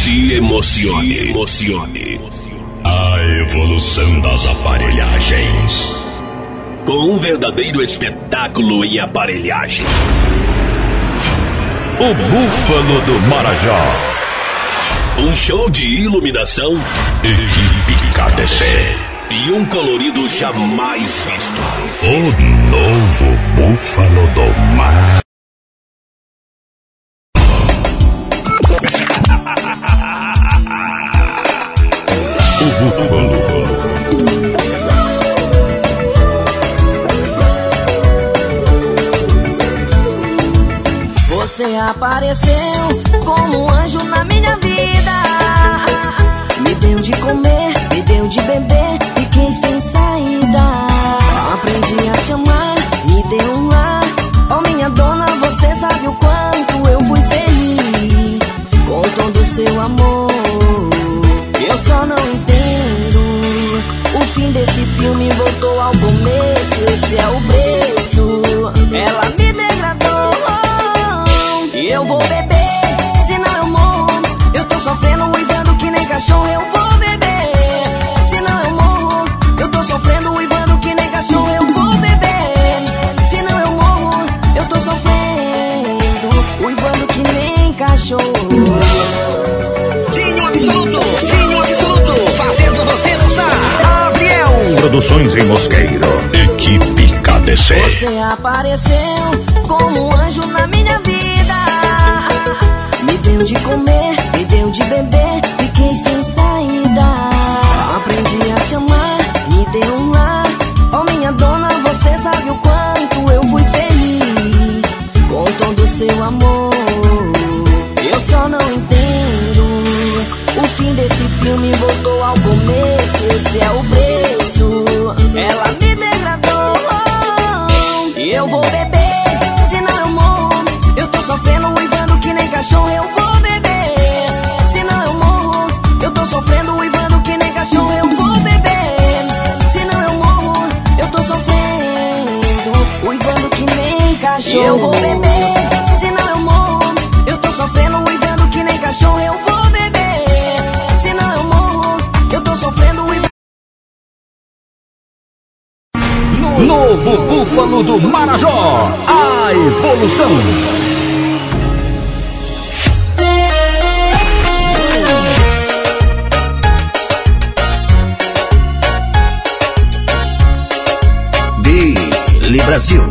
Se emocione. A evolução das aparelhagens. Com um verdadeiro espetáculo em aparelhagem. O Búfalo do Marajó. Um show de iluminação. Equipe KTC. E um colorido jamais visto. O novo Búfalo do Mar. O Búfalo. Você apareceu como um anjo na minha vida. Me deu de comer, me deu de beber, fiquei sem saída. Aprendi a te amar, me deu um lar. Oh minha dona, você sabe o quanto eu fui feliz com todo o seu amor. Eu só não entendo o fim desse filme, voltou ao começo. Esse é o preço, ela me degradou. E eu vou beber, senão eu morro. Eu tô sofrendo, uivando que nem cachorro. Eu vou beber, senão eu morro. Eu tô sofrendo, uivando que nem cachorro. Eu vou beber, senão eu morro. Eu tô sofrendo, uivando que nem cachorro. Dinho absoluto, fazendo você dançar. Gabriel Produções em Mosqueiro. Equipe KTC. Você apareceu como um anjo na minha vida. Me deu de comer, me deu de beber, fiquei sem saída. Aprendi a te amar, me deu um lar. Oh minha dona, você sabe o quanto eu fui feliz com todo o seu amor. Eu só não entendo o fim desse filme, voltou ao começo. Esse é o preço, ela me degradou. E eu vou beber, senão eu morro. Eu tô sofrendo, uivando que nem cachorro. Eu vou beber, senão eu morro. Eu tô sofrendo, uivando que nem cachorro. Eu vou beber, senão eu morro. Eu tô sofrendo, uivando que nem cachorro. Eu vou beber, senão eu morro. Eu tô sofrendo, uivando que nem cachorro. Eu vou beber, senão eu morro. Eu tô sofrendo, uivando. Novo Búfalo do Marajó. A evolução. Billy Brasil.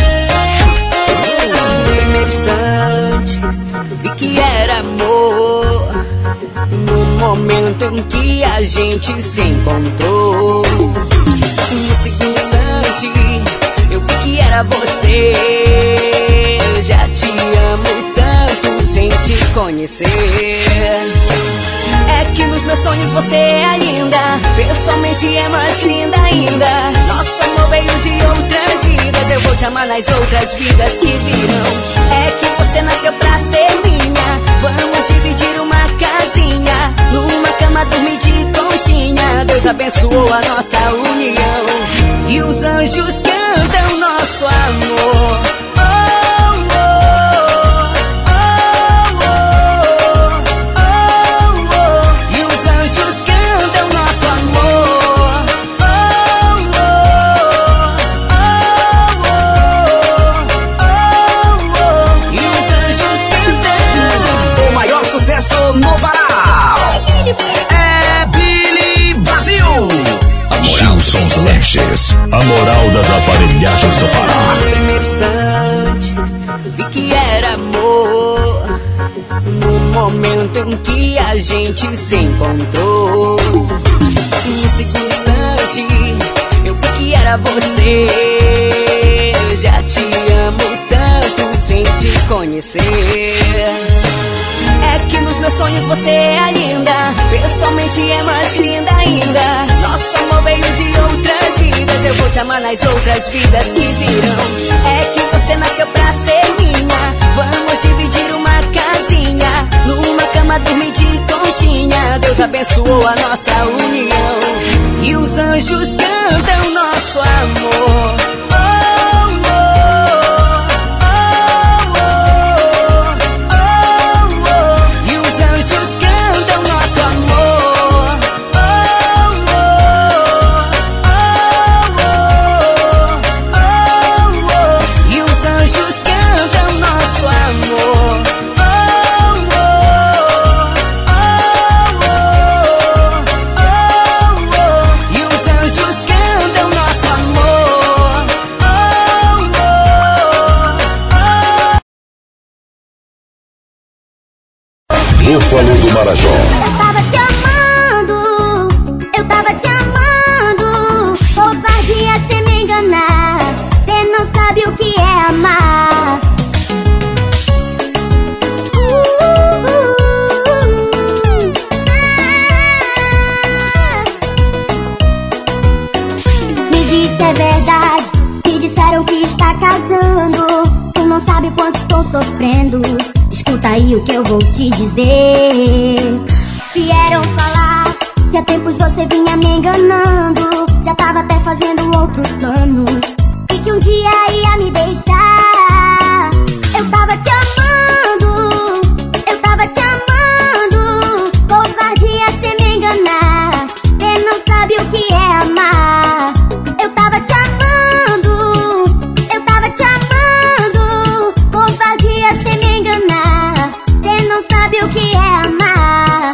No primeiro instante, vi que era amor. No momento em que a gente se encontrou. No segundo instante, eu vi que era você. Eu já te amo tanto sem te conhecer. É que nos meus sonhos você é linda, pessoalmente é mais linda ainda. Nosso amor veio de outras vidas, eu vou te amar nas outras vidas que virão. É que você nasceu pra ser minha, vamos dividir uma casinha, numa cama dormir de conchinha. Deus abençoou a nossa união e os anjos cantam nosso amor. A moral das aparelhagens do Pará. No primeiro instante, vi que era amor. No momento em que a gente se encontrou. No segundo instante, eu vi que era você. Eu já te amo tanto sem te conhecer. É que nos meus sonhos você é linda, pessoalmente é mais linda ainda. Nosso amor veio de outras vidas, eu vou te amar nas outras vidas que virão. É que você nasceu pra ser minha, vamos dividir uma casinha, numa cama dormir de conchinha. Deus abençoou a nossa união e os anjos cantam nosso amor. E os anjos cantam Búfalo do Marajó. Eu tava te amando. Covardia cê me enganar. Cê não sabe o que é amar. Me diz se é verdade. Me disseram que está casando. Tu não sabe quanto estou sofrendo. Escuta aí o que eu vou te dizer. Vieram falar que há tempos você vinha me enganando. Já tava até fazendo outros planos e que um dia ia me deixar. Eu tava te amando. Eu tava te amando. Covardia cê me enganar. Cê não sabe o que é amar. Eu tava te amando. Eu tava te amando. Covardia cê me enganar. Cê não sabe o que é amar.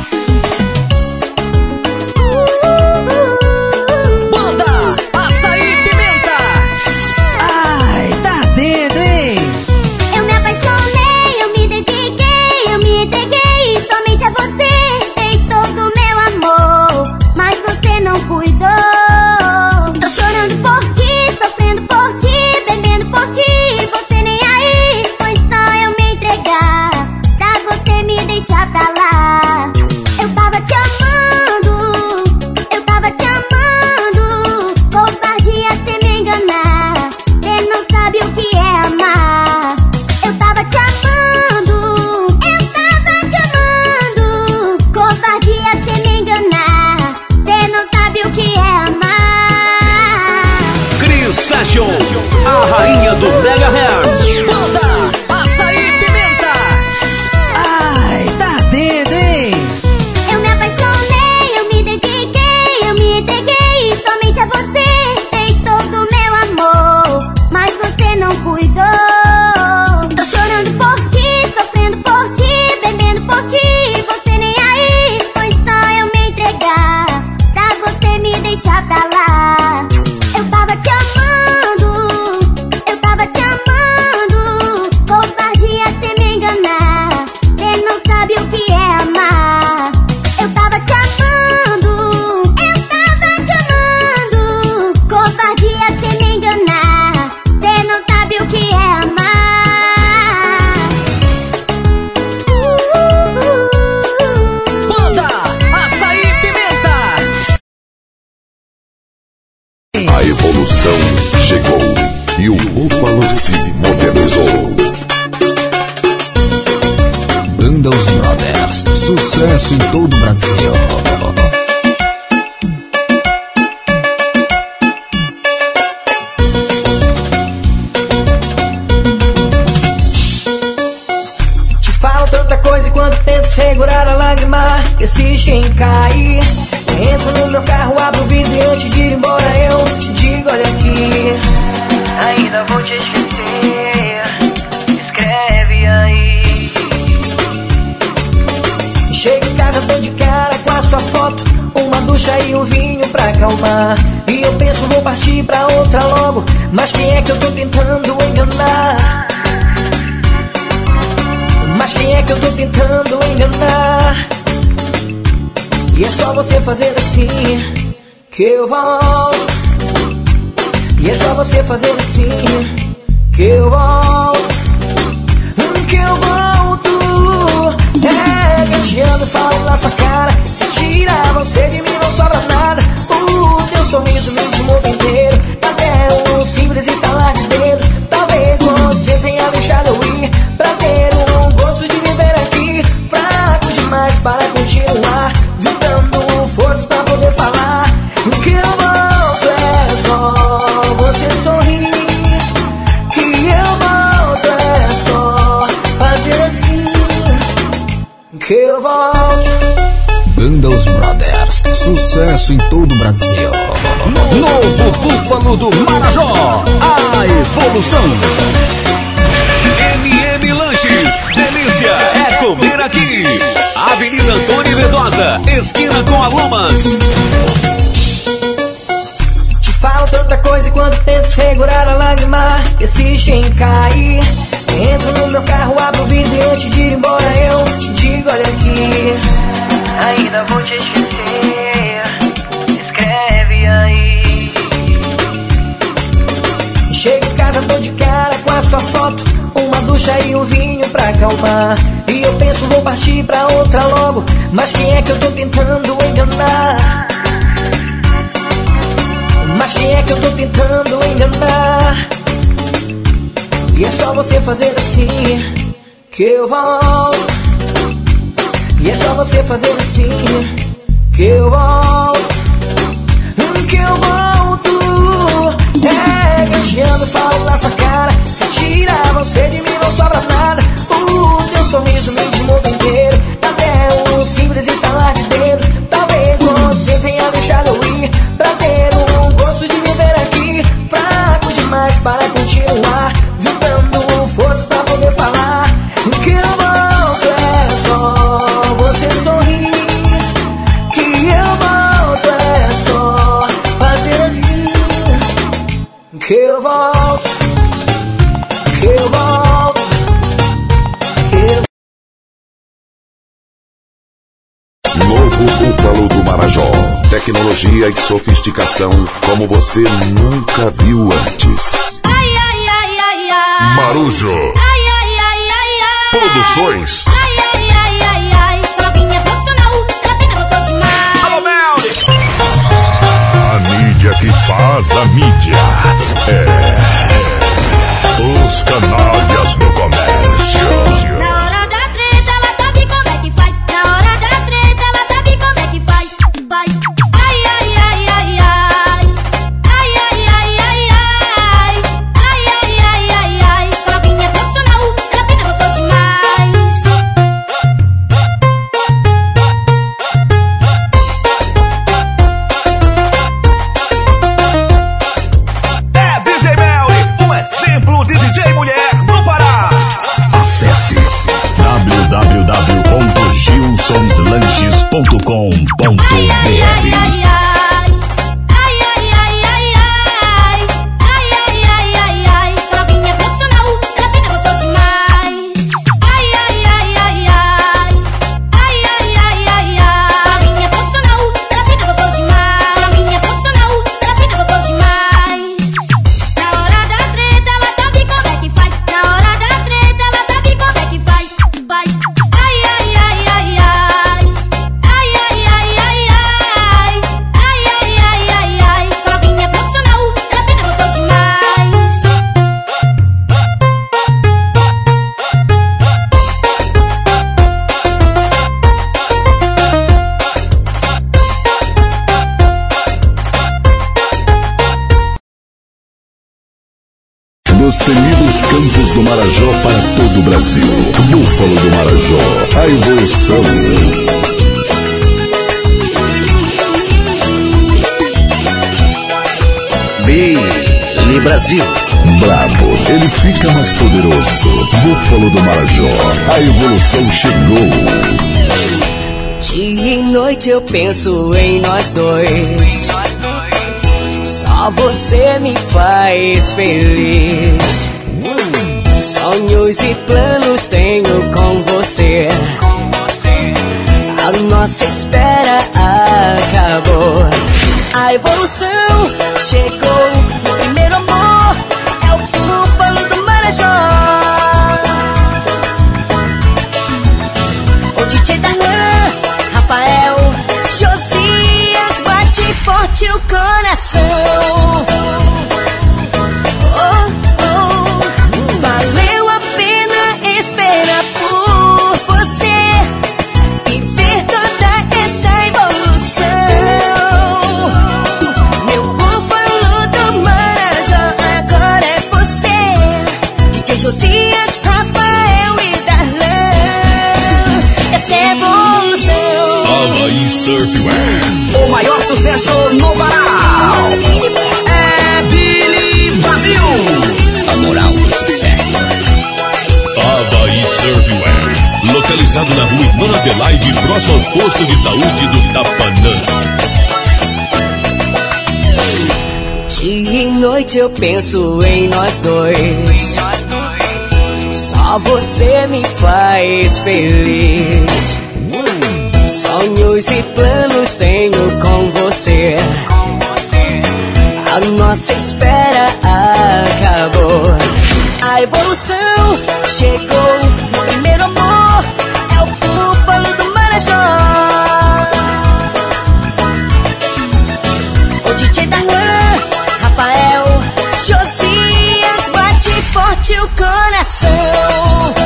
Banda Açaí Pimenta. Ai, tá dentro, hein? Eu me apaixonei, eu me dediquei, eu me entreguei somente a você. Dei todo o meu amor, mas você não cuidou. Tô chorando por ti, sofrendo por ti, bebendo por ti. Você nem aí, foi só eu me entregar pra você me deixar pra lá. Eu tava te amando, eu tava te amando. Covardia cê me enganar. Cê não sabe o que é amar. Eu tava te amando, eu tava te amando. Covardia cê me enganar. Cê não sabe o que é amar. Cris Fashion, a rainha do Mega Hertz. Banda Açaí Pimenta. Ai, tá dentro, hein? Eu me apaixonei, eu me dediquei, eu me entreguei somente a você. Dei todo o meu amor, mas você não cuidou. Tô chorando por ti, sofrendo por ti, bebendo por ti. Você nem aí, foi só eu me entregar pra você me deixar pra lá. Eu tava te amando, eu tava te amando. Covardia cê me enganar. Cê não sabe o que é amar. Eu tava te amando, eu tava te amando. Covardia cê me enganar. Cê não sabe o que é amar. Banda Açaí Pimenta. A evolução chegou e o Búfalo se modernizou. Banda Os Brothers, sucesso em todo o Brasil. Te falo tanta coisa e quando tento segurar a lágrima que insiste em cair. Entro no meu carro, abro o vidro e antes de ir embora eu te digo, olha aqui, ainda vou te esquecer. Escreve aí. Chego em casa, tô de cara com a sua foto, uma ducha e um vinho pra acalmar. E eu penso, vou partir pra outra logo, mas quem é que eu tô tentando enganar? Mas quem é que eu tô tentando enganar? E é só você fazer assim que eu volto. E é só você fazer assim que eu volto. Que eu volto. É, gateando, falo na sua cara. Se tirar você de mim não sobra nada. O teu sorriso me intima o tempo inteiro. Até um simples estalar de dedos. Talvez você tenha deixado eu ir pra ter um gosto de viver aqui. Fraco demais para continuar, juntando forças pra poder falar. O que eu volto é só você sorrir. Que eu volto é só fazer assim. Que eu volto. Banda Os Brothers, sucesso em todo o Brasil. Novo Búfalo do Marajó, a evolução. MM Lanches, delícia é comer aqui. Avenida Antônio Vedosa, esquina com Alumas. Te falo tanta coisa e quando tento segurar a lágrima que insiste em cair. Entro no meu carro, abro o vidro e antes de ir embora eu te digo, olha aqui, ainda vou te esquecer, escreve aí. Chego em casa, tô de cara com a sua foto, uma ducha e um vinho pra acalmar. E eu penso, vou partir pra outra logo, mas quem é que eu tô tentando enganar? Mas quem é que eu tô tentando enganar? E é só você fazer assim que eu volto. E é só você fazer assim que eu volto. Que eu volto. É, eu te amo, falo na sua cara. Se tirar você de mim não sobra nada. O teu sorriso me diz o mundo inteiro. Até um simples estalar de dedos. Talvez você tenha deixado eu ir pra ter um gosto de me ver aqui. Fraco demais para continuar, juntando forças pra poder falar. Que eu volto é só você sorrir. Que eu volto é só fazer assim. Que eu volto. Que eu volto. Que eu... Novo Búfalo do Marajó. Tecnologia e sofisticação como você nunca viu antes. Ai, ai, ai, ai, ai. Marujo. Ai, ai, ai, ai, ai. Produções. Ai, ai, ai, ai, ai. Sua novinha profissional, ela sempre gostou demais. Alô, Melly. A mídia que faz a mídia. Os canalhas do comércio. Na hora da treta, ela sabe como é que faz. Na hora da treta, ela sabe como é que faz. Faz. Ai, ai, ai, ai, ai. Ai, ai, ai, ai, ai. Ai, ai, ai, ai, ai. Sua novinha profissional, ela sempre gostou demais. É DJ Melly, um exemplo de DJ mulher no Pará. Acesse www.gilsonslanches.com.br. Dos temidos campos do Marajó para todo o Brasil. Búfalo do Marajó, a evolução. Billy Brasil. Brabo, ele fica mais poderoso. Búfalo do Marajó, a evolução chegou. Dia e noite eu penso em nós dois. Só você me faz feliz. Sonhos e planos tenho com você. A nossa espera acabou. A evolução chegou. O primeiro amor é o Búfalo do Marajó. O DJ Darlan, Rafael, Josias, bate forte o coração. Valeu a pena esperar por você e ver toda essa evolução. Meu Búfalo do Marajó agora é você. DJ Josias, Rafael e Darlan. Essa é a evolução. Havaí Surfwear. O maior sucesso no Pará é Billy Brasil. A moral do sucesso. Havaí Surfwear. Localizado na rua Irmã Adelaide, próximo ao posto de saúde do Tapanã. Dia e noite eu penso em nós dois. Só você me faz feliz. Sonhos e planos tenho com você. A nossa espera acabou. A evolução chegou. O primeiro amor é o búfalo do Marajó. O DJ Darlan, Rafael, Josias, bate forte o coração.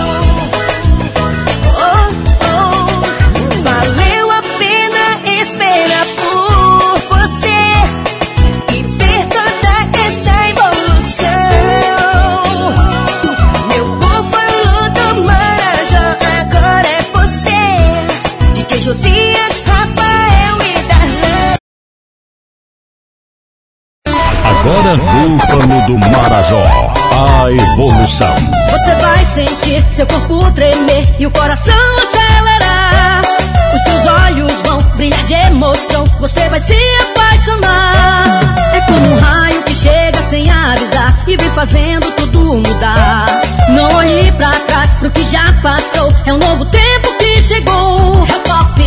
Valeu a pena esperar por você e ver toda essa evolução. Meu búfalo do Marajó agora é você. DJ Josias, Rafael e Darlan. Agora Búfalo do Marajó, a evolução. Você vai sentir seu corpo tremer e o coração acelerar. Os seus olhos vão brilhar de emoção, você vai se apaixonar. É como um raio que chega sem avisar e vem fazendo tudo mudar. Não olhe pra trás pro que já passou, é um novo tempo que chegou. É o Pop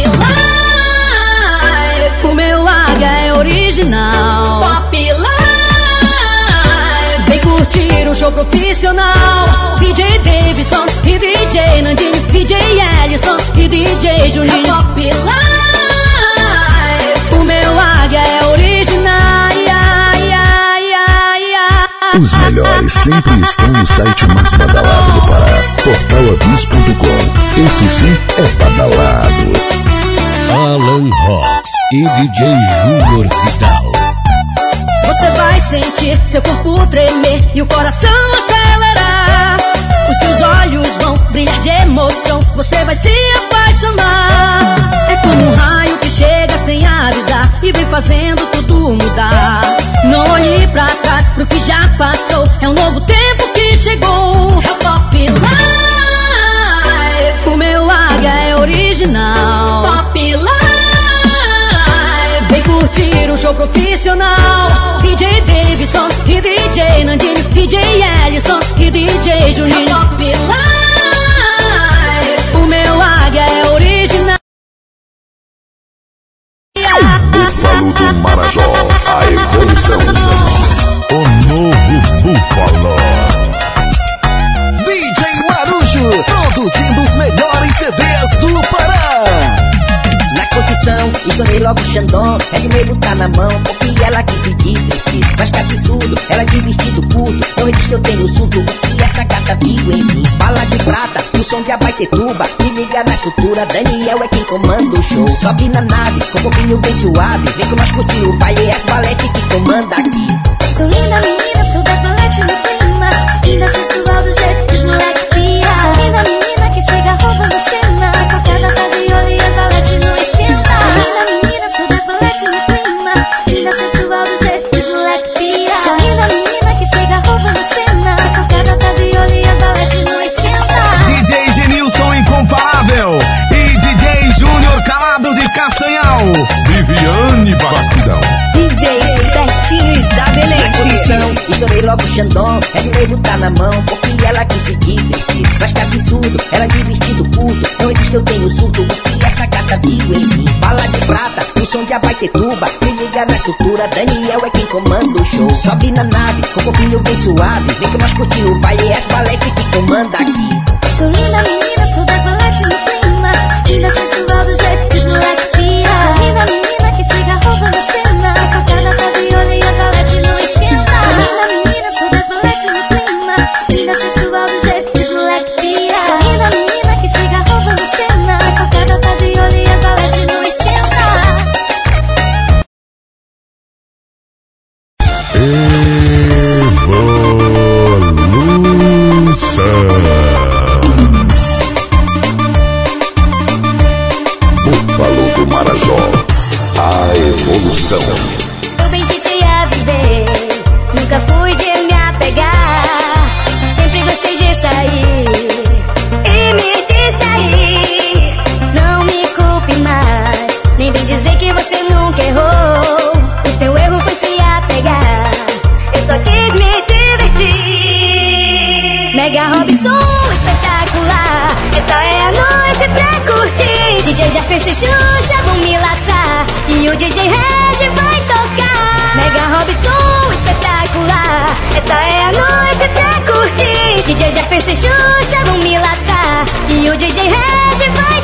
Life, o meu águia é original. Pop Life, vem curtir um show profissional. DJ Davidson e DJ Nandinho, DJ Ellison e DJ Juninho. É Pop Life, o meu águia é original. Os melhores sempre estão no site mais badalado do Pará, portalavis.com. Esse sim é badalado. Alan Rocks e DJ Júnior Vidal. Você vai sentir seu corpo tremer e o coração acelerar. Os seus olhos vão brilhar de emoção, você vai se apaixonar. É como um raio que chega sem avisar e vem fazendo tudo mudar. Não olhe pra trás pro que já passou, é um novo tempo que chegou. É o Pop Life, o meu águia é original. Pop Life, vem curtir um show profissional. DJ Davidson e DJ Nandinho, DJ Ellison e DJ Juninho. É Pop Life, o meu águia é original. Búfalo do Marajó, a evolução. O novo Búfalo. DJ Marujo, produzindo os melhores CDs do Pará. Na condição, estourei logo o Xandão. É dinheiro tá na mão, porque ela quis se divertir. Mas que absurdo, ela de vestido curto. Não resiste, eu tenho surto, o que essa gata viu em mim. Bala de prata, o som de Abaetetuba. Se liga na estrutura, Daniel é quem comanda o show. Sobe na nave, com um pouquinho bem suave. Vem com nós curtir o baile, é as balete que comanda aqui. Sou linda menina, sou da balete no clima. Linda sensual do jeito que os moleques pira. Sou linda menina que chega roubando cena. Cocada da viola e as balete não esquenta. Sou linda menina, sou da balete no clima. Linda sensual do jeito que os moleques pira. Sou linda menina que chega roubando cena. Cocada da viola e as balete não esquenta. DJ Genilson Incomparável e DJ Júnior Calado de Castanhal. Viviane Batidão. DJ Betinho Isabelete. Na condição, estourei logo o Xandão. É dinheiro tá na mão, porque ela quis se divertir. Mas que absurdo, ela de vestido curto. Não existe, eu tenho surto, o que essa gata viu em mim. Bala de prata, o som de Abaetetuba. Se liga na estrutura, Daniel é quem comanda o show. Sobe na nave, com um pouquinho bem suave. Vem que nós curtir o baile, é as balete que comanda aqui. Sou linda menina, sou da balete no clima. Linda sensual do jeito que os moleques pira. Sou linda menina que chega roubando cena. Cocada da viola e a balete não esquenta. Sou linda menina, sou da balete no clima. Linda sensual do jeito que os moleques pira. Sou linda menina que chega roubando cena. Cocada da viola e a balete não esquenta. Evolução. Fez Xuxa, vão me laçar e o DJ Regi vai tocar. Mega Robson, espetacular, essa é a noite pra curtir. DJ Jefferson e Xuxa vão me laçar e o DJ Regi vai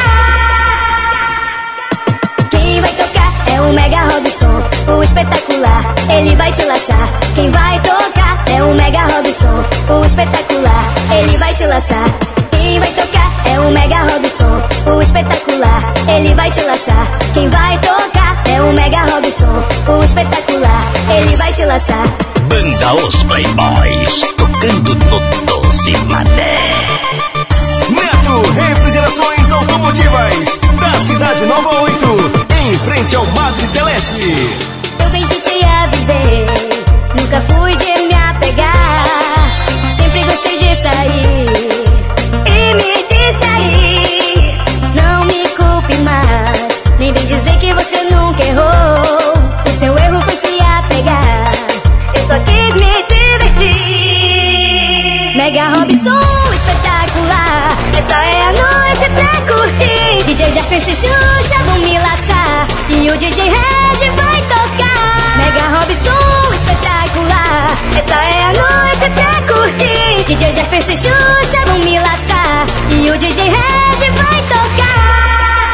tocar. Quem vai tocar é o Mega Robson, o espetacular, ele vai te laçar. Quem vai tocar é o Mega Robson, o espetacular, ele vai te laçar. Quem vai tocar é o Mega Robson, o espetacular, ele vai te laçar. Quem vai tocar é o Mega Robson, o espetacular, ele vai te laçar. Banda Os Playboys, tocando no Doce Mané. Neto Refrigerações Automotivas, da Cidade Nova 8, em frente ao Madre Celeste. Eu bem que te avisei, nunca fui de me apegar, sempre gostei de sair e me distrair. Não me culpe mais, nem vem dizer que você nunca errou. O seu erro foi se apegar, eu só quis me divertir. Mega Robson, espetacular, essa é a noite pra curtir. DJ Jefferson e Xuxa vão me laçar e o DJ Regi vai tocar. Mega Robson, espetacular, essa é a noite pra curtir. DJ Jefferson e Xuxa vão me laçar e o DJ Regi vai tocar.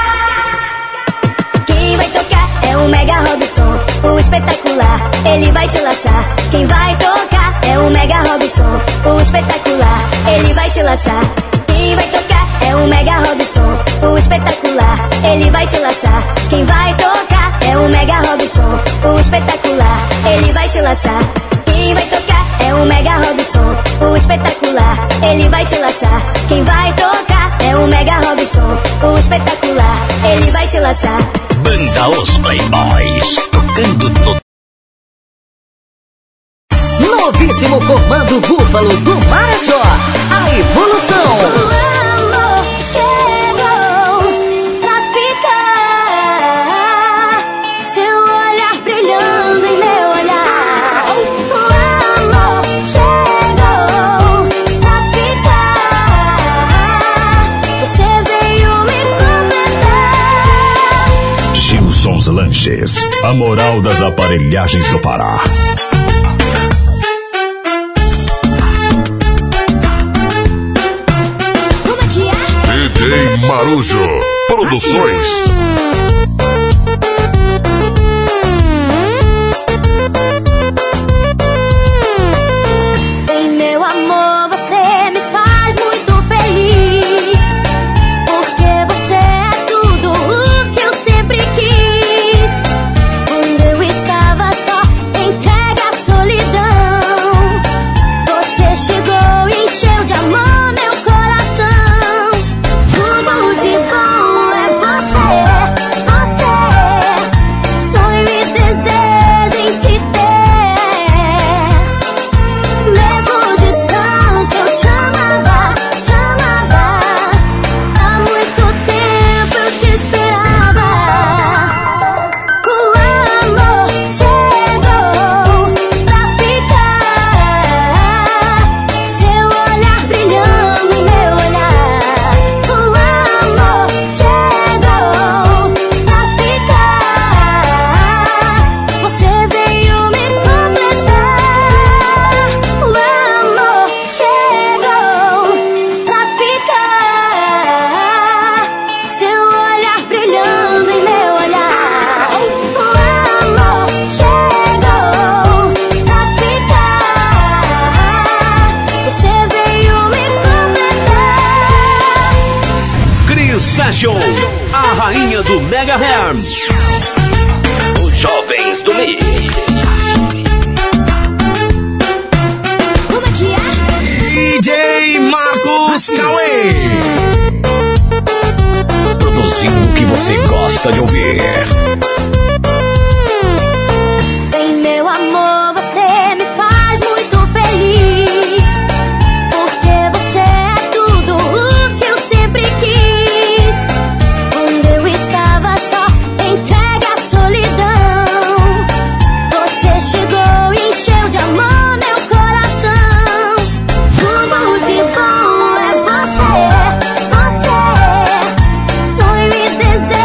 Quem vai tocar é o Mega Robson, o espetacular, ele vai te laçar. Quem vai tocar é o Mega Robson, o espetacular, ele vai te laçar. Quem vai tocar é o Mega Robson, o espetacular, ele vai te laçar. Quem vai tocar é o Mega Robson, o espetacular, ele vai te laçar. Quem vai tocar é o Mega Robson, o espetacular, ele vai te laçar. Quem vai tocar é o Mega Robson, o espetacular, ele vai te laçar. Banda Os Playboys, tocando no Novíssimo comando Búfalo do Marajó, a evolução. O amor chegou pra ficar, seu olhar brilhando em meu olhar. O amor chegou pra ficar, você veio me completar. Gilson's Lanches, a moral das aparelhagens do Pará. DJ Marujo Produções. Bem, meu amor, você me faz muito feliz, porque você é tudo o que eu sempre quis. Quando eu estava só, entregue à solidão, você chegou e encheu de amor meu coração. Tudo de bom é você, você, sonho e desejo em te ter. Mesmo distante eu te amava, há muito tempo eu te esperava. O amor chegou pra ficar, seu olhar brilhando em meu olhar. O amor chegou pra ficar, você veio me completar. O amor chegou pra ficar, seu olhar brilhando em meu olhar. O amor chegou pra ficar, você veio me completar. Cris Fashion, a rainha do Mega Hair. Os jovens do Mix. Como é que é? DJ Marcos Cauê. Produzindo o que você gosta de ouvir. Bem, meu amor, você me faz muito feliz, porque você é tudo o que eu sempre quis. Quando eu estava só, entregue à solidão, você chegou e encheu de amor meu coração. Tudo de bom é você, você, sonho e desejo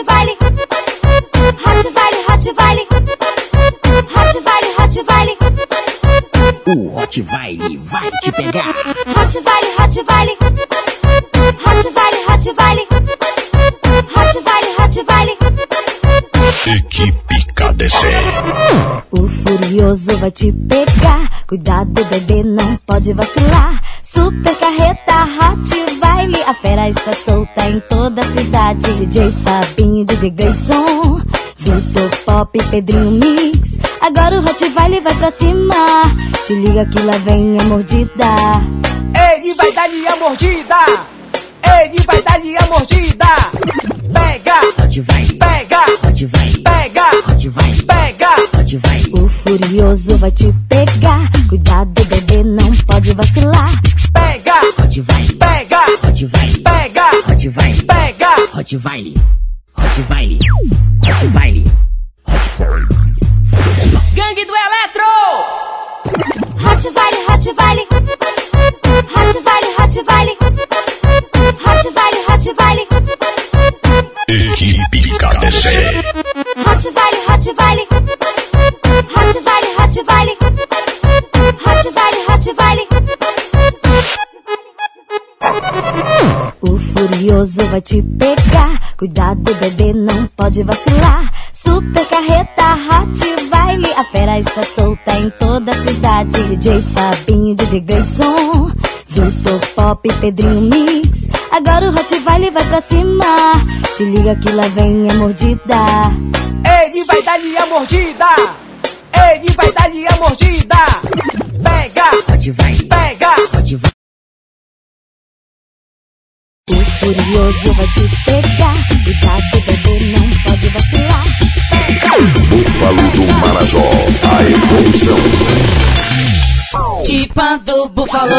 Rottweiler. Rottweiler, Rottweiler. Rottweiler, Rottweiler. O Rottweiler vai te pegar. Rottweiler, Rottweiler. Rottweiler, Rottweiler. Rottweiler, Rottweiler. Equipe KDC. O furioso vai te pegar. Cuidado, bebê, não pode vacilar. Super carreta Rottweiler. A fera está solta em toda a cidade. DJ Fabinho, DJ Gleison, Vitor Pop, Pedrinho Mix. Agora o Rottweiler vai pra cima. Te liga que lá vem a mordida. Ele vai dar-lhe a mordida. Ele vai dar-lhe a mordida. Pega, Rottweiler, pega, Rottweiler, pega, Rottweiler, pega. Rottweiler. O furioso vai te pegar. Cuidado, bebê, não pode vacilar. Pega, Rottweiler, pega, Rottweiler, pega, Rottweiler, pega. Rottweiler, Rottweiler, Rottweiler, Rottweiler. Gangue do Eletro. Rottweiler, Rottweiler. Rottweiler, Rottweiler. Rottweiler, Rottweiler. Equipe KDC. Rottweiler, Rottweiler. Rottweiler, Rottweiler. Rottweiler, Rottweiler. O furioso vai te pegar. Cuidado, bebê, não pode vacilar. Super carreta Rottweiler. A fera está solta em toda a cidade. DJ Fabinho, DJ Gleison, Vitor Pop, Pedrinho Mix. Agora o Rottweiler vai pra cima. Te liga que lá vem a mordida. Ele vai dar-lhe a mordida. Ele vai dar-lhe a mordida. Pega, Rottweiler, pega. Rottweiler. O furioso vai te pegar. Cuidado, bebê, não pode vacilar. Búfalo do Marajó, a evolução. Tipa do Búfalo.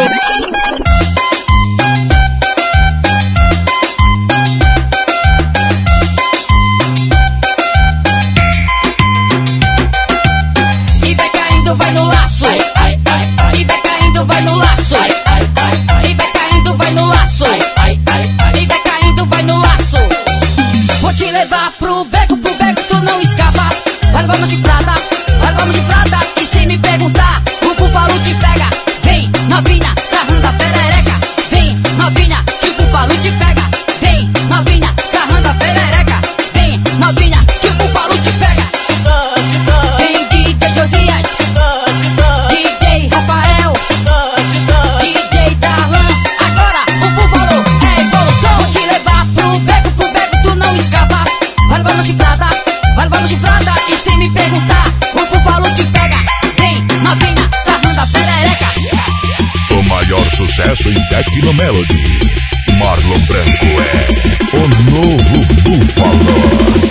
E vai caindo, vai no laço. E vai caindo, vai no laço. E vai caindo, vai no laço. E vai caindo, vai no laço. Vou te levar pro beco, tu não escapa. Vai, vamos de prata, vai, vamos de prata. E sem me perguntar, o búfalo te pega. Vem, novinha, sarrando a perereca. Vem, novinha, que o búfalo te pega. Vem, novinha, sarrando a perereca. Vem, novinha, que o búfalo te pega. Vem, DJ Josias, DJ Rafael, DJ Darlan. Agora o búfalo é evolução. Vou te levar pro beco, tu não escapa. Vai, vamos de prata, vai, vamos de prata. E sem me perguntar, o búfalo te pega. Vem, novinha, sarrando a perereca. O maior sucesso em Tecno Melody. Marlon Branco é o novo Búfalo.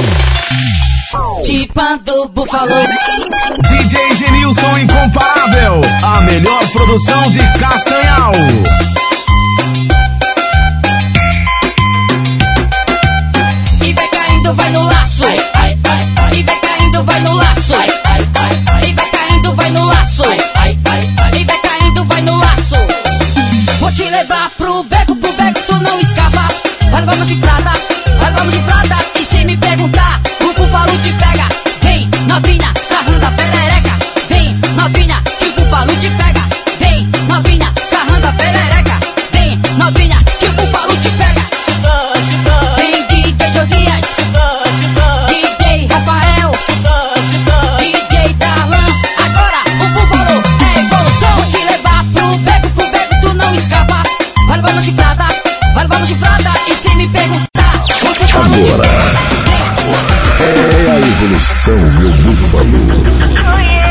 Tipa do Búfalo. DJ Genilson Incomparável, a melhor produção de Castanhal. E vai caindo, vai no laço. E vai caindo, vai no laço. E vai caindo, vai no laço. E vai caindo, vai no laço. Vou te levar pro beco, tu não escapa. Vai, vamos de prata, vai, vamos de prata. E sem me perguntar, o búfalo te pega. Vem, novinha, sarrando a perereca. Vem, novinha, que o búfalo te pega. Vem, novinha, sarrando a perereca. Vem, novinha, que o búfalo te pega. Vem, DJ Josias, DJ Rafael, DJ Darlan. Agora o búfalo é evolução. Vou te levar pro beco, tu não escapa. Vai, vamos de prata, vai, vamos de prata. E sem me perguntar, o búfalo te Agora pega. é a evolução, meu búfalo.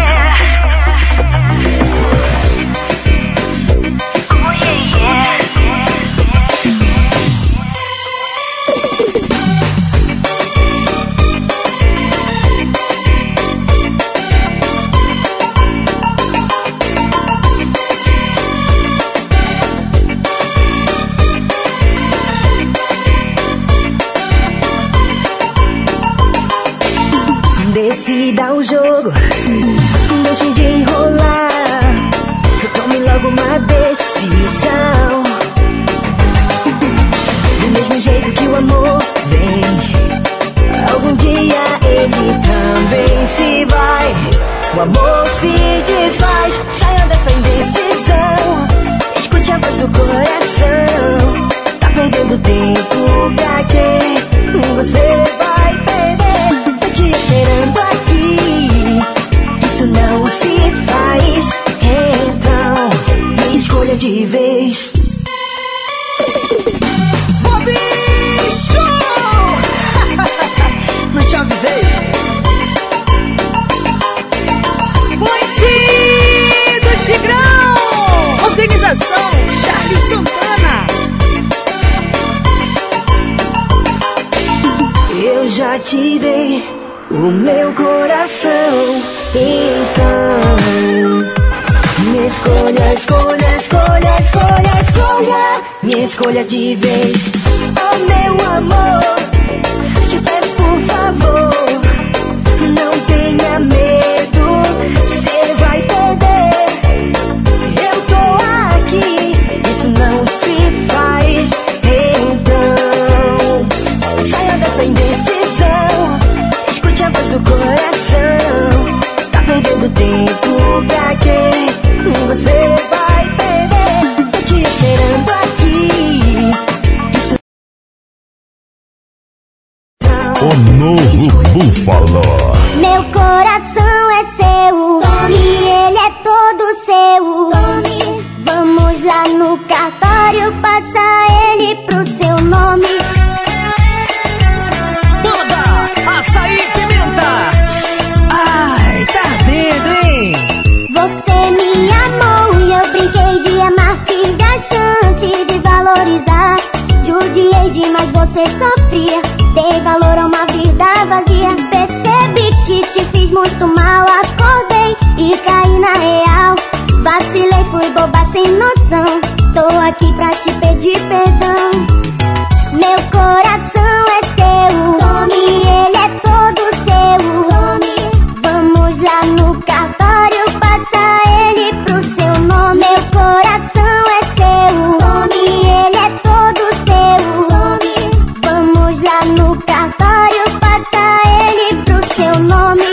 Decida o jogo, deixe de enrolar. Tome logo uma decisão. Do mesmo jeito que o amor vem, amor se desfaz. Saia dessa indecisão, escute a voz do coração. Tá perdendo tempo pra quê? Você vai perder. Tô te esperando aqui, isso não se faz. Então, me escolha de vez. Bicho! Não te avisei. Do Tigrão, organização Charles Santana. Eu já te dei o meu coração, então me escolha, escolha, escolha, escolha, escolha. Me escolha de vez. Oh meu amor, te peço por favor, não tenha medo, cê vai perder. Eu tô aqui, isso não se faz. Então, saia dessa indecisão, escute a voz do coração. Tá perdendo tempo pra quê? Você vai perder. Tô te esperando aqui, isso. O novo Búfalo. Meu coração é seu, e ele é todo seu. Vamos lá no cartório, passa ele pro seu nome. Banda Açaí Pimenta. Ai, tá ardendo, hein? Você me amou e eu brinquei de amar, tive a chance de valorizar. Judiei demais, você sofria, dei valor a uma vida vazia. Percebi que te fiz muito mal, acordei e caí na real. Vacilei, fui boba sem noção, tô aqui pra te pedir perdão. Meu coração é seu, e ele é todo seu. Vamos lá no cartório, passa ele pro seu nome. Meu coração é seu, e ele é todo seu. Vamos lá no cartório, passa ele pro seu nome.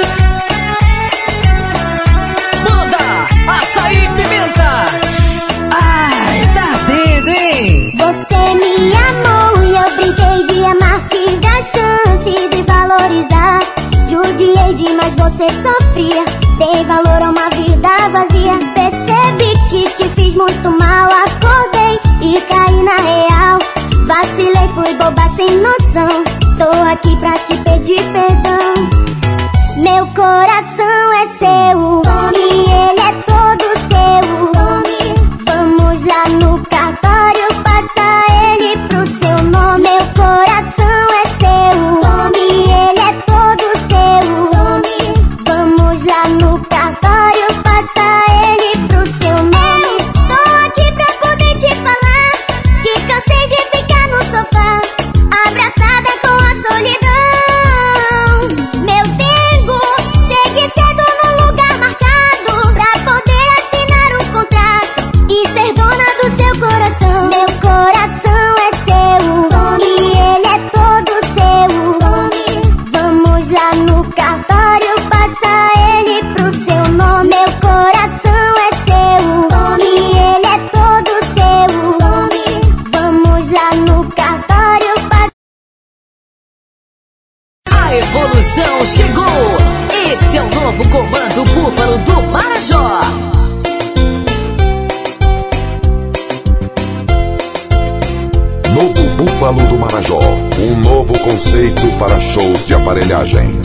Banda Açaí Pimenta. Ai, tá ardendo, hein? Você me amou e eu brinquei de amar, tive a chance de valorizar. Judiei demais, você sofria, dei valor a uma vida vazia. Percebi que te fiz muito mal, acordei e caí na real. Vacilei, fui boba sem noção, tô aqui pra te pedir perdão. Meu coração é seu, e ele é todo seu. Vamos lá no cartório, passa ele pro seu nome. Meu coração é seu, e ele é todo seu. Vamos lá no cartório, passa ele pro seu nome. Tô aqui pra poder te falar que cansei de ficar no sofá, abraçada com a solidão. Meu dengo, chegue cedo no lugar marcado pra poder assinar o contrato e ser dona do seu coração. Meu coração é seu, e ele é todo seu. Vamos lá no cartório, passa ele pro seu nome. Meu coração é seu, e ele é todo seu. Vamos lá no cartório, passa. A evolução chegou. Este é o novo comando Búfalo do Marajó. Novo Búfalo do Marajó. Um novo conceito para shows de aparelhagem.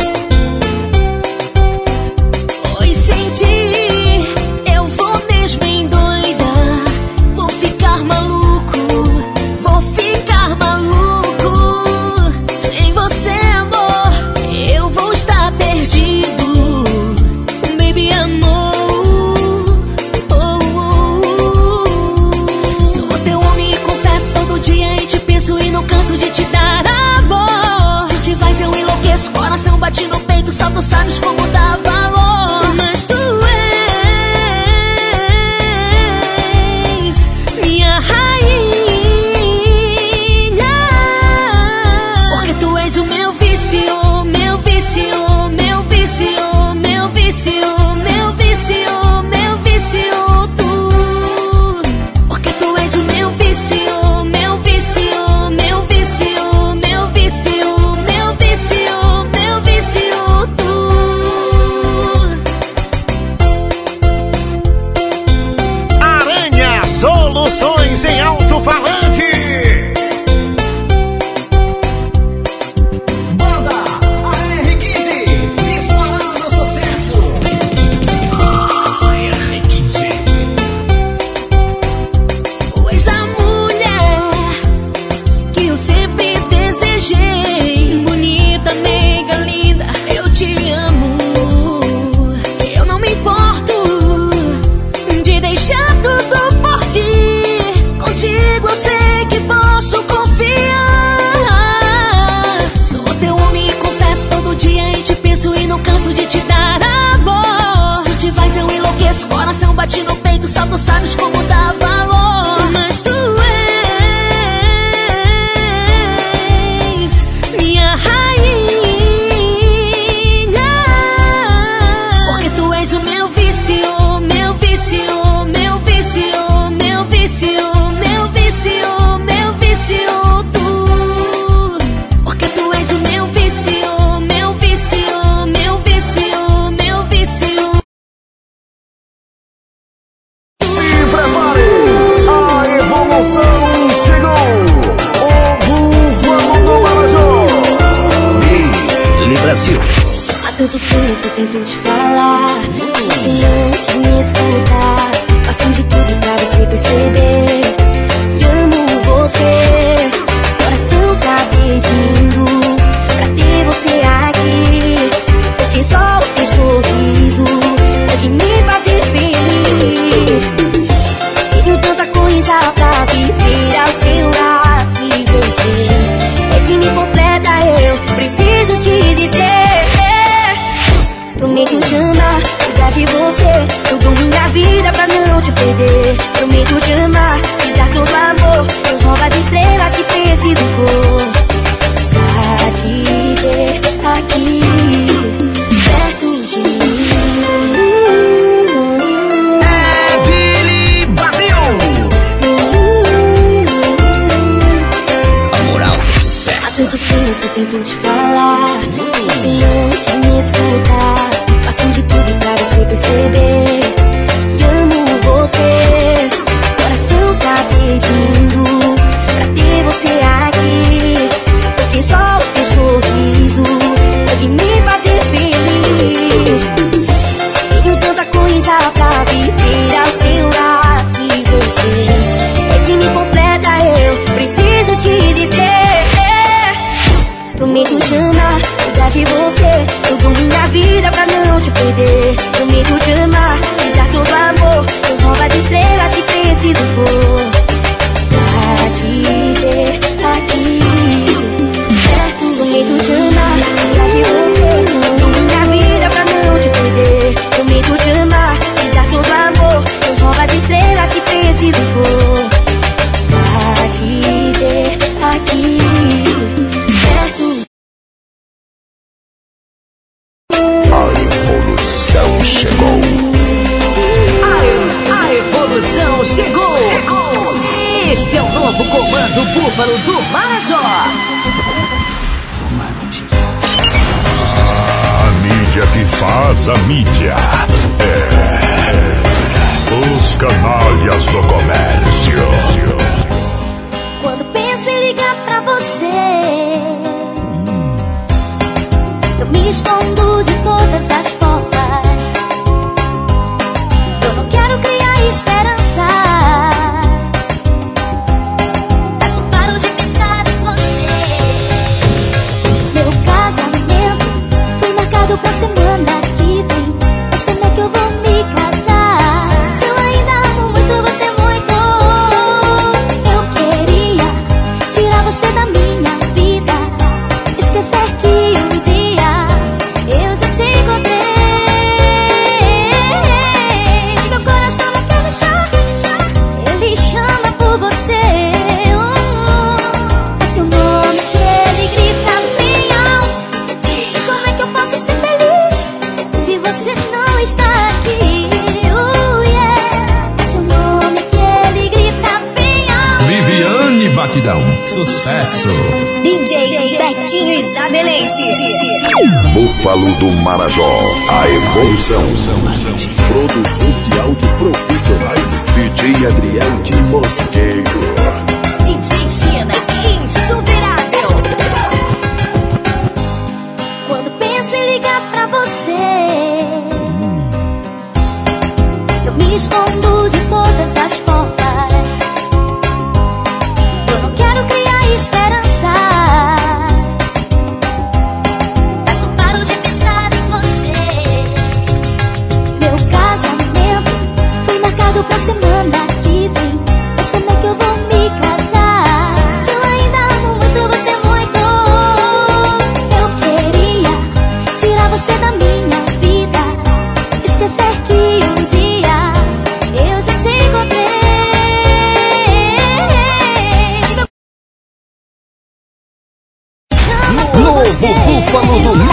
Oi, senti, eu vou mesmo endoidar. Vou ficar maluco, vou ficar maluco. Sem você, amor, eu vou estar perdido. Baby, amor, sou teu homem e confesso todo dia e te penso e não canso de te dar amor. Se te vais eu enlouqueço, coração bate no peito, só tu sabes como dá valor. Mas tu és minha rainha, porque tu és o meu vício, meu vício, meu vício, meu vício, meu todo dia e te penso e não canso de te dar amor. Se te vais eu enlouqueço, coração bate no peito, só tu sabes como dá valor. Mas tu és minha rainha, porque tu és o meu vício, meu vício, meu vício, meu vício, meu vício, meu vício, tu. Porque tu és o meu vício, meu vício, meu vício, meu vício. Se prepare, a evolução chegou. O Búfalo do Marajó. Billy Brasil. Há tanto tempo tento te falar, você não quer me escutar. Faço de tudo pra você perceber que amo você. Coração tá pedindo pra ter você aqui, porque só o teu sorriso pode me fazer feliz. Tenho tanta coisa pra viver ao seu lado, e você é que me completa, eu preciso te dizer. Prometo te amar, cuidar de você, eu dou minha vida pra não te perder. Prometo te amar, te dar todo amor, eu roubo as estrelas se preciso for, pra te ter aqui, perto de mim. É Billy Brasil. A moral do sucesso. Há tanto tempo tento te falar, você não quer me escutar. Faço de tudo pra você perceber que amo você. Coração tá pedindo pra ter você aqui, porque só o teu sorriso pode me fazer feliz. Tenho tanta coisa pra viver ao seu lado, e você é que me completa, eu preciso te dizer. Prometo te amar, cuidar de você, eu dou minha vida pra não te perder. Prometo te amar, te dar todo amor, eu roubo as estrelas se preciso for, pra te ter aqui, perto. Prometo te amar, cuidar de você, eu dou minha vida pra não te perder. Prometo te amar, te dar todo amor, eu roubo as estrelas se preciso for, pra te ter aqui, perto. A evolução chegou. A evolução chegou. Este é o novo comando Búfalo do Marajó. A mídia que faz a mídia. Os canalhas do comércio. Quando penso em ligar pra você, eu me escondo de todas as formas. Eu não quero criar esperança, mas não paro de pensar em você. Meu casamento foi marcado pra semana que vem, mas como é que eu vou me casar? Se eu ainda amo muito você muito, eu queria tirar você da minha vida, esquecer que um dia eu já te encontrei. Meu coração não quer deixar, ele chama por você. É seu nome que ele grita bem alto. Diz como é que eu posso ser feliz se você não está aqui. Yeah. É seu nome que ele grita bem alto. Viviane Batidão. Sucesso. DJ Betinho Isabelense. Búfalo do Marajó. A evolução. Produções de áudio profissionais. DJ Adriel de Mosqueiro. DJ China, insuperável. Quando penso em ligar pra você, eu me escondo de todas as formas. Eu não quero criar esperança, mas não paro de pensar em você. Meu casamento foi marcado pra semana que vem, mas como é que eu vou me casar? Se eu ainda amo muito você muito, eu queria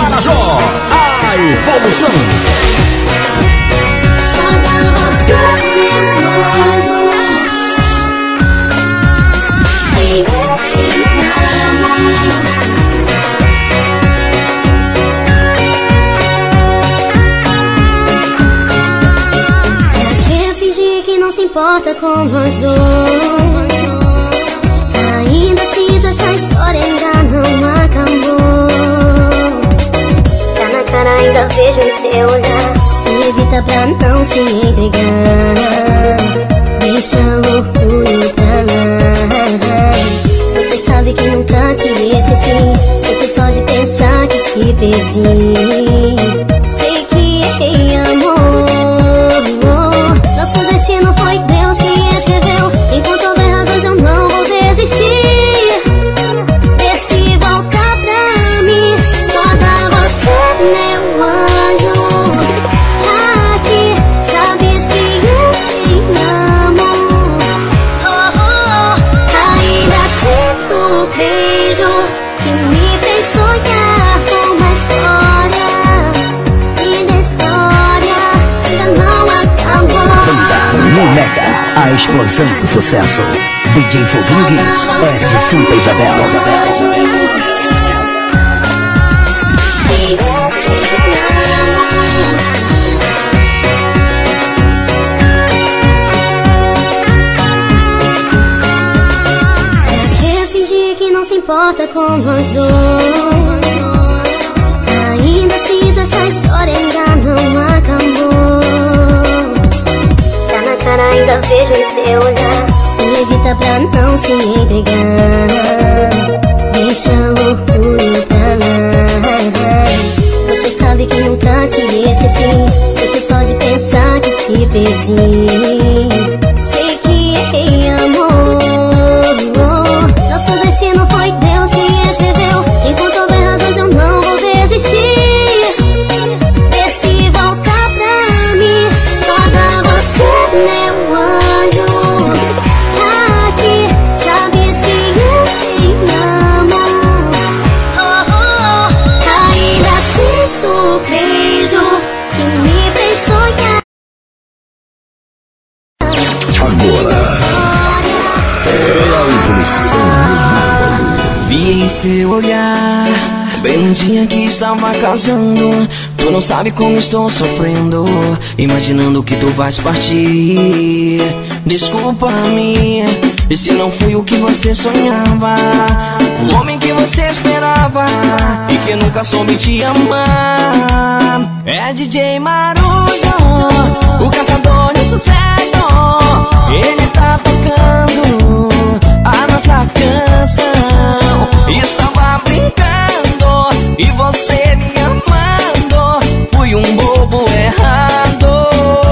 Marajó, a evolução. Quer fingir que não se importa com nós dois. Ainda sinto essa história, ainda não acabou. Tá na cara, ainda vejo em seu olhar. Me evita pra não se entregar. Deixa o orgulho pra lá. Você sabe que nunca te esqueci. Sei que só de pensar que te perdi. Sei que errei, amor. Nosso destino foi Deus que escreveu. Enquanto houver razões eu não vou desistir. Vê se volta pra mim. Só dá você, meu anjo. Aqui, sabes que eu te amo. Ainda sinto o beijo que me fez sonhar com uma história. E da história ainda não acabou. No Mega, a explosão do sucesso. DJ Foguinho Guiz é de Santa Isabel. Quer fingir que não se importa com nós dois. Ainda sinto essa história, ainda não acabou. Tá na cara, ainda vejo em seu olhar. Me evita pra não se entregar. Deixa o orgulho pra lá. Você sabe que nunca te esqueci. Sei que só de pensar que te perdi. Sei que errei, amor. Nosso destino foi Deus que escreveu. Enquanto houver razões eu não vou desistir. Vê se volta pra mim. Só dá você, meu anjo. Aqui, sabes que eu te amo. Ainda sinto o beijo que me fez sonhar. Agora é a evolução. Vi em seu olhar, bem no dia que estava casando. Tu não sabe como estou sofrendo, imaginando que tu vais partir. Desculpa-me, e se não fui o que você sonhava, o homem que você esperava e que nunca soube te amar. É DJ Marujo, o caçador de sucesso. Ele tá tocando a nossa canção. Estava brincando e você me amando. Fui um bobo errado.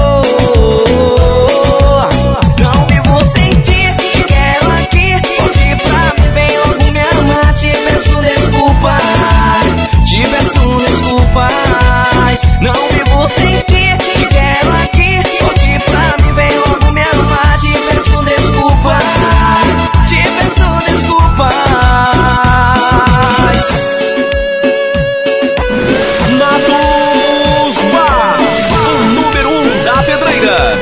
Não vivo sem ti, te quero aqui. Hoje pra mim vem logo me amar. Te peço desculpas, te peço desculpas. Não vivo sem ti, te quero aqui. Hoje pra mim vem logo me amar. Te peço desculpas, te peço desculpas. Natus Bas, o número 1 da pedreira.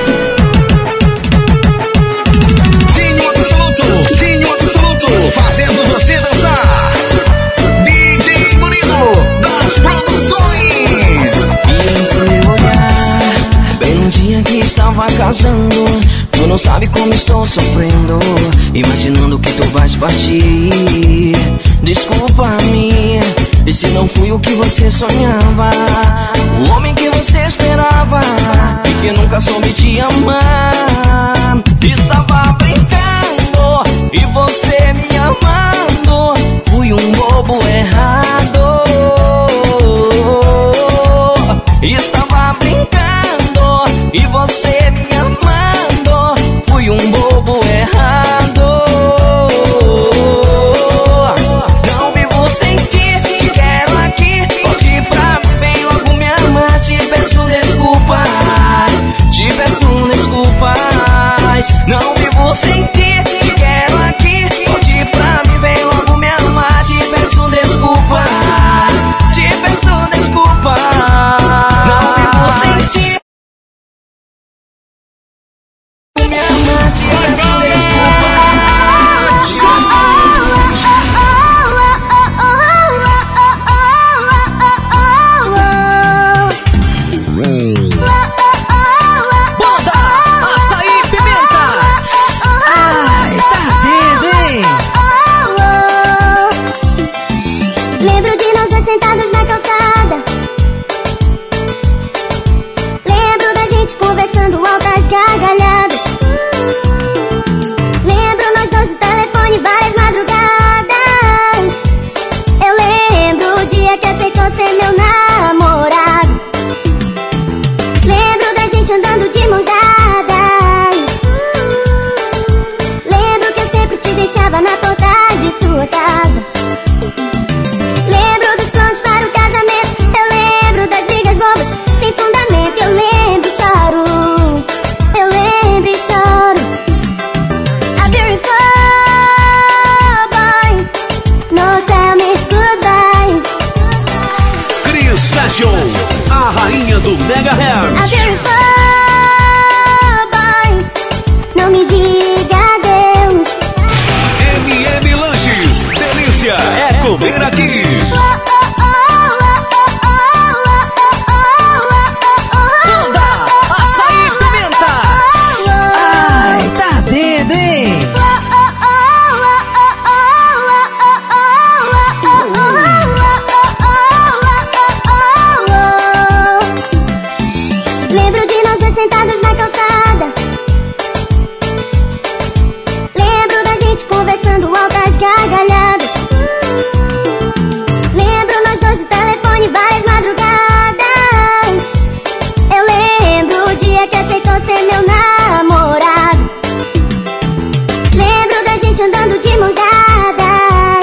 Dinho absoluto, fazendo você dançar. DJ Murilo, das produções. E em seu olhar, bem no dia que estava casando. Tu não sabe como estou sofrendo, imaginando que tu vais partir. Desculpa-me, e se não fui o que você sonhava, o homem que você esperava e que nunca soube te amar. Estava brincando e você me amando. Fui um bobo errado. Estava brincando e você me amando. Fui um bobo errado. Não vivo sem ti, te quero aqui. Hoje pra mim vem logo me amar. Te peço desculpas, te peço desculpas. Não vivo sem ti, te quero aqui. Hoje pra mim vem logo me amar. Te peço desculpas, Session, a rainha do Megahertz. Não me diga adeus. MM Lanches, delícia é comer aqui. Banda Açaí Pimenta. Ai, tá dentro, hein? Lembro de nós dois sentados na calçada. Lembro da gente conversando altas gargalhadas. Lembro nós dois no telefone várias madrugadas. Eu lembro o dia que aceitou ser meu namorado. Lembro da gente andando de mãos dadas.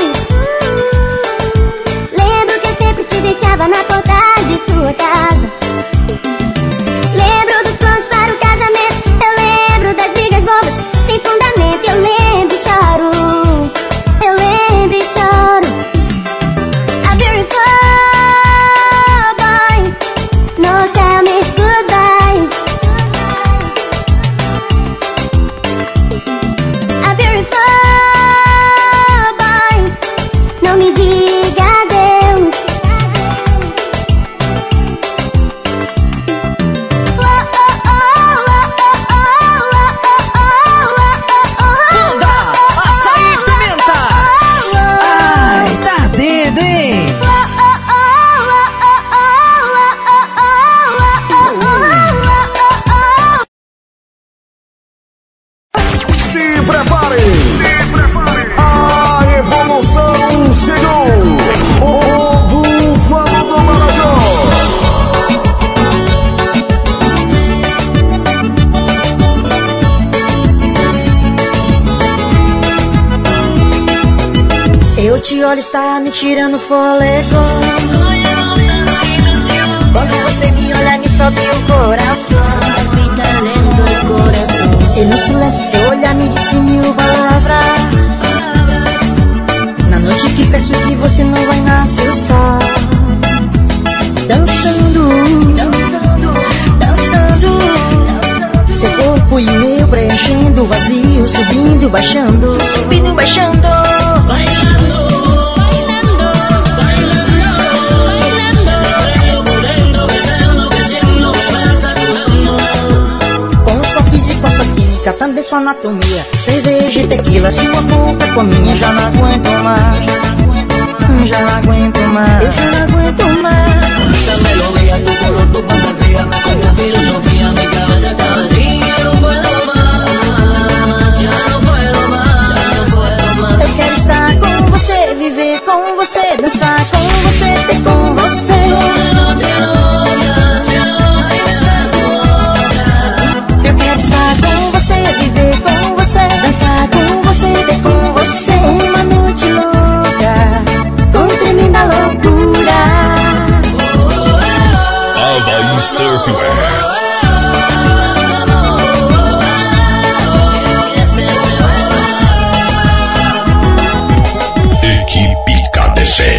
Lembro que eu sempre te deixava na porta de sua casa. Lembro dos planos para o casamento. Eu lembro das brigas bobas sem fundamento. Eu lembro e choro. Eu lembro e choro. A beautiful boy, no tell me goodbye. A beautiful boy, não me diga adeus. Banda Açaí Pimenta. Ai, tá dentro, hein? Se preparem! A evolução chegou! O Búfalo do Marajó! Eu te olho, está me tirando fôlego. Quando você me olha, me sobe o coração. Vida lento o coração. E no silêncio, seu olhar me disse mil palavras. Na noite que peço que você não vai nascer o sol. Dançando, dançando, dançando. Seu corpo e meu preenchendo o vazio. Subindo, baixando, subindo, baixando. Com sua química, também sua anatomia. Cerveja e tequila, sua boca com a minha. Já não aguento mais. Já não aguento mais. Eu já não aguento mais. Esta melodia, tu color, tu fantasía, como filosofía, mi cabeza está vacía. No puedo más, ya no puedo más, ya no puedo más. Eu quero estar com você, viver com você, dançar com você, ter com você. Toda noche loca, ay, besando boca. Eu quero estar com você, viver com você, dançar com você, ter com você. Uma noite louca, com tremenda loucura. Havaí Surfwear. Equipe KDC.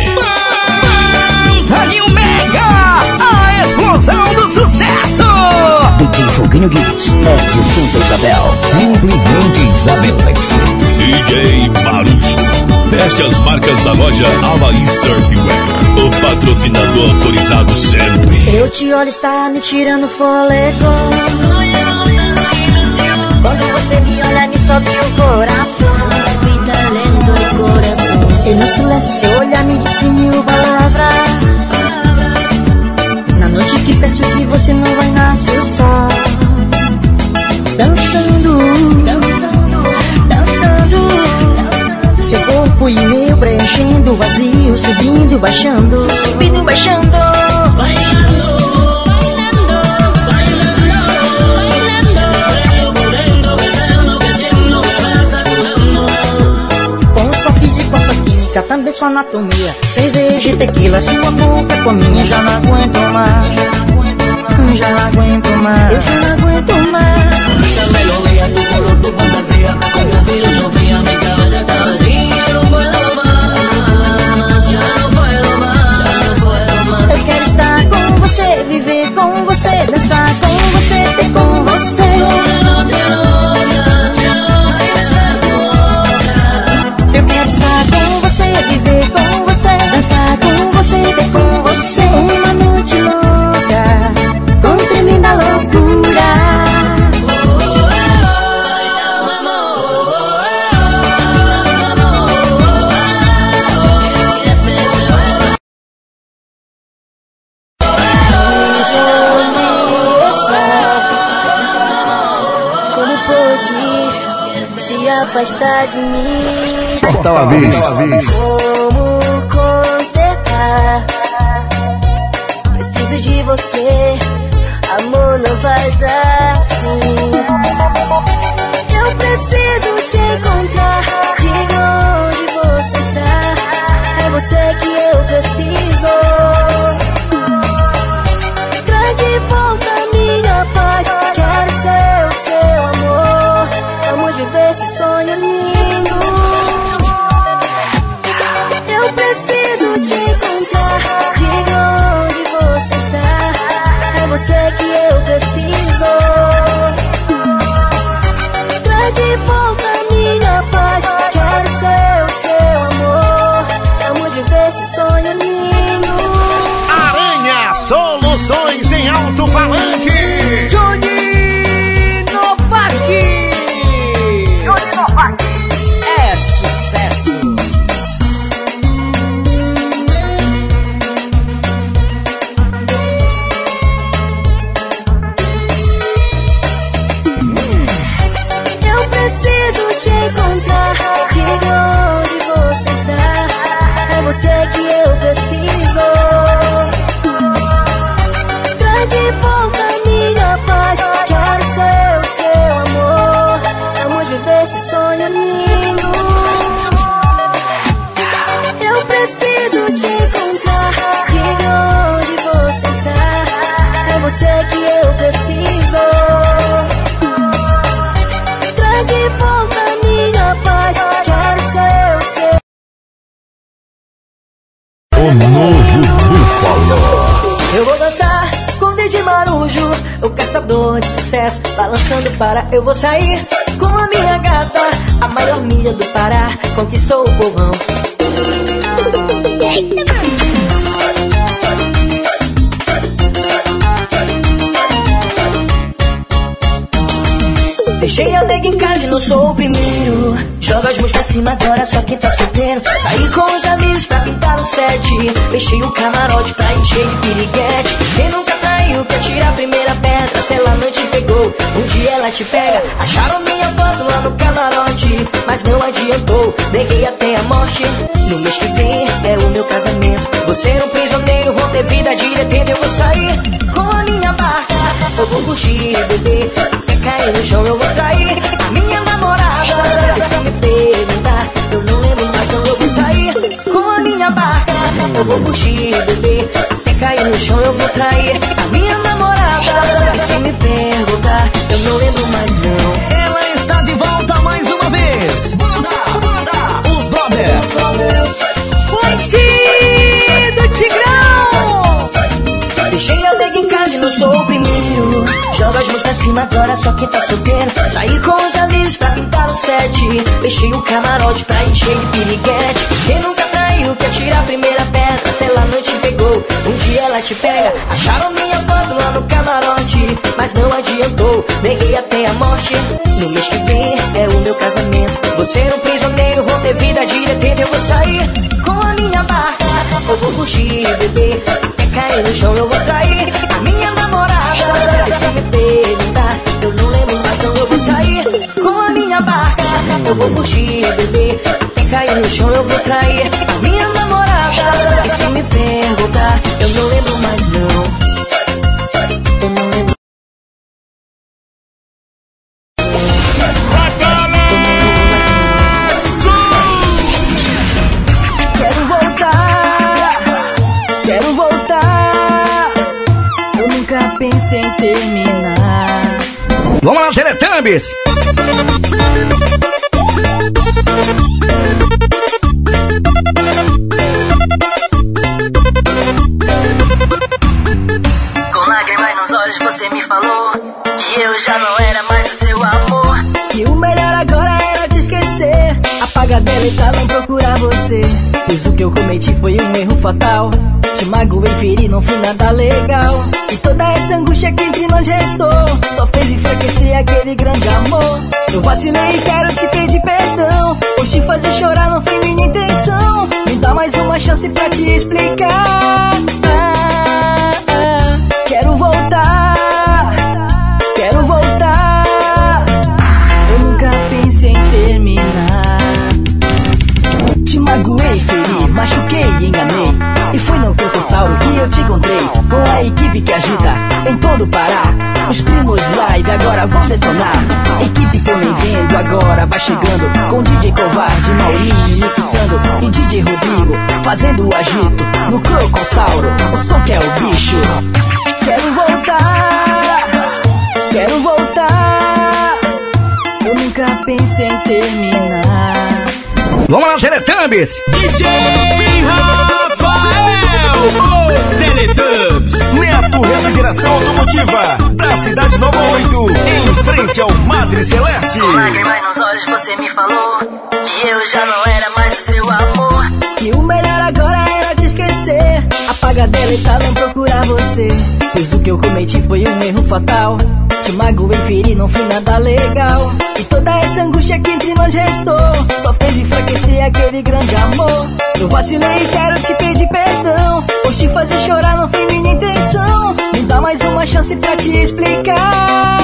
Rádio Mega, a explosão do sucesso. DJ Foguinho Guiz, de Santa Isabel. Simplesmente Isabelense. DJ Marucho. Veste as marcas da loja Havaí Surfwear. O patrocinador autorizado sempre. Eu te olho, está me tirando fôlego. Quando você me olha, me sobe o coração. Vida lento o coração. E no silêncio, seu olhar me disse mil palavras. Na noite que peço que você não vai nascer o sol. Dançando, dançando, dançando. Seu corpo e meu preenchendo o vazio. Subindo, baixando, subindo, baixando. Com sua química, também sua anatomia. Cerveja e tequila, sua boca com a minha. Já não aguento mais. Já não aguento mais. Eu já não aguento mais. Esta melodia, tu color, tu fantasía, como filosofía, mi cabeza está vacía. No puedo más, ya no puedo más, ya no puedo más. Eu quero estar dançar com você, ter com você. Eu quero estar com você, viver com você, dançar com você, ter com você. Uma noite louca, com tremenda loucura. Como pôde se afastar de mim? Portal Avis. Como consertar? Preciso de você, amor, não faz assim. Eu preciso te encontrar, diga onde você está. É você que eu preciso. Traz de volta minha paz, quero ser o seu amor. Vamos viver esse sonho lindo. Eu preciso te encontrar, diga onde você está. É você que eu preciso. Traz de volta minha paz, quero ser o seu amor. Vamos viver esse sonho lindo. Aranha Soluções em Alto-Falante. Johnny Novak. É sucesso. Eu preciso te encontrar, diga onde você está. É você que eu preciso. Traz de volta minha paz, quero ser o seu amor. Vamos viver esse sonho lindo. Eu preciso te encontrar, diga onde você está. É você que eu preciso. Traz de volta minha paz, quero ser o seu. O novo Búfalo. Eu vou dançar com o DJ Marujo, o caçador de sucesso, balançando para eu vou sair com a minha gata, a maior milha do Pará, conquistou o povão. Deixei a nega em casa e não sou o primeiro. Joga as músicas acima agora, só quem tá solteiro. Saí com os amigos pra pintar o set. Fechei o camarote pra encher de piriguete. Quem nunca traiu quer tirar a primeira pedra. Se ela não te pegou, um dia ela te pega. Acharam minha foto lá no camarote, mas não adiantou, neguei até a morte. No mês que vem é o meu casamento. Você é um prisioneiro, vou ter vida de detento. Eu vou sair com a minha barca, eu vou curtir, beber, até cair no chão eu vou trair a minha namorada. Se me perguntar, eu não lembro mais, então eu vou sair com a minha barca, eu vou curtir, beber, até cair no chão eu vou trair a minha namorada. E se me perguntar, eu não lembro mais não. Ela está de volta mais uma vez. Banda, os Brothers. Curtido Tigrão. Deixei a nega em casa e não sou o primeiro. Joga as mãos pra cima agora, só quem tá solteiro. Saí com os amigos pra pintar o set. Fechei o camarote pra encher de piriguete. Quem nunca traiu quer tirar a primeira pedra. Se ela não te pegou, um dia ela te pega. Acharam minha foto lá no camarote, mas não adiantou, neguei até a morte. No mês que vem é o meu casamento. Você é um prisioneiro, vou ter vida de detento. Eu vou sair com a minha barca, eu vou curtir, beber, até cair no chão eu vou trair a minha namorada. E se me perguntar, eu não lembro mais, então eu vou sair com a minha barca, eu vou curtir, beber, até cair no chão eu vou trair a minha namorada. E se me perguntar, eu não lembro mais não. Eu não lembro. Quero voltar, eu nunca pensei em terminar. Vamos lá, Teletubbies! Com lágrimas nos nos olhos você me falou que eu já não era mais o seu amor. Que o melhor agora era te esquecer, apaga deletar, não procurar você. Pois o que eu cometi foi um erro fatal, te magoei, feri, não fui nada legal. E toda essa angústia que entre nós restou só fez enfraquecer aquele grande amor. Eu vacilei e quero te pedir perdão, pois te fazer chorar não foi minha intenção. Me dá mais uma chance pra te explicar. Quero voltar, quero voltar. Eu nunca pensei em terminar. Te magoei, feri, machuquei, enganei. E foi no Cocossauro que eu te encontrei, com a equipe que agita em todo o Pará. Os primos live agora vão detonar. Equipe tô nem vendo, agora vai chegando, com DJ Covarde, Maurinho mixando e DJ Rodrigo fazendo o agito no Cocossauro, o som que é o bicho. Quero voltar, quero voltar. Eu nunca pensei em terminar. Vamos lá, Teletubbies! DJ Rafael, o Teletubbies. Neto, refrigeração automotiva da Cidade Nova 8, em frente ao Madre Celeste. Com lágrimas nos olhos você me falou que eu já não era mais o seu amor. Que o melhor agora era te esquecer, apaga deletar, não procurar você. Pois o que eu cometi foi um erro fatal, te magoei, feri, não fui nada legal. E toda essa angústia que entre nós restou só fez enfraquecer aquele grande amor. Eu vacilei e quero te pedir perdão, pois te fazer chorar não foi minha intenção. Me dá mais uma chance pra te explicar.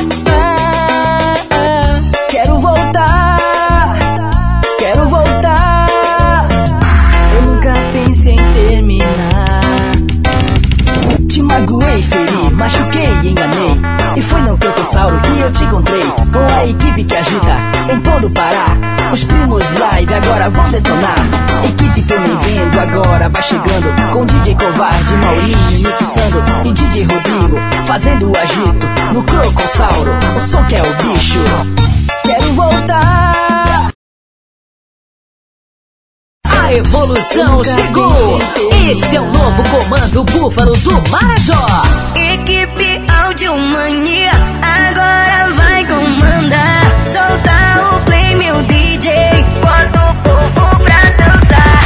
Quero voltar, quero voltar. Eu nunca pensei em terminar. Te magoei, feri, machuquei, enganei. E foi no Cocossauro que eu te encontrei, com a equipe que agita em todo o Pará. Os primos live agora vão detonar. Equipe tô nem vendo, agora vai chegando, com DJ Covarde, Maurinho mixando e DJ Rodrigo fazendo o agito no Cocossauro, o som que é o bicho. Quero voltar. A evolução chegou. Este é o novo comando Búfalo do Marajó. Equipe Áudio Mania agora vai comandar. Solta o play, meu DJ, bota o povo pra dançar.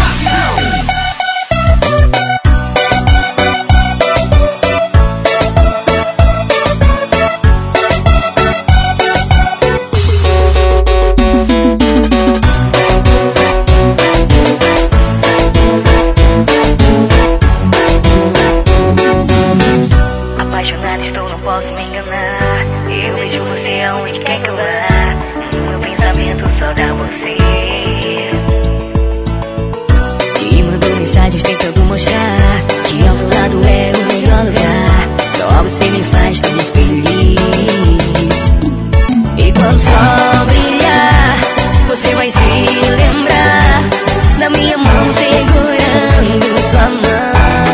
Apaixonado estou, não posso me enganar. Eu vejo você aonde quer que eu vá. No meu pensamento só dá você. Te mando mensagens tentando mostrar que ao meu lado é o melhor lugar. Só você me faz tão feliz. E quando o sol brilhar, você vai se lembrar da minha mão segurando sua mão.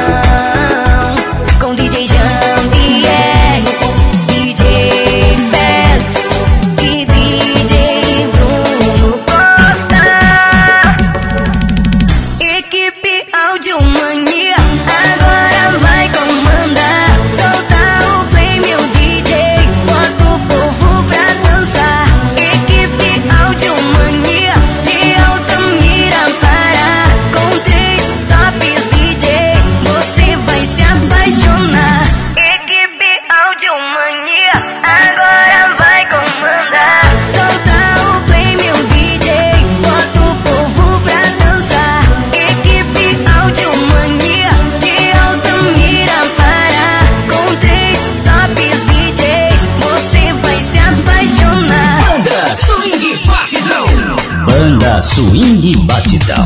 Swing Batidão.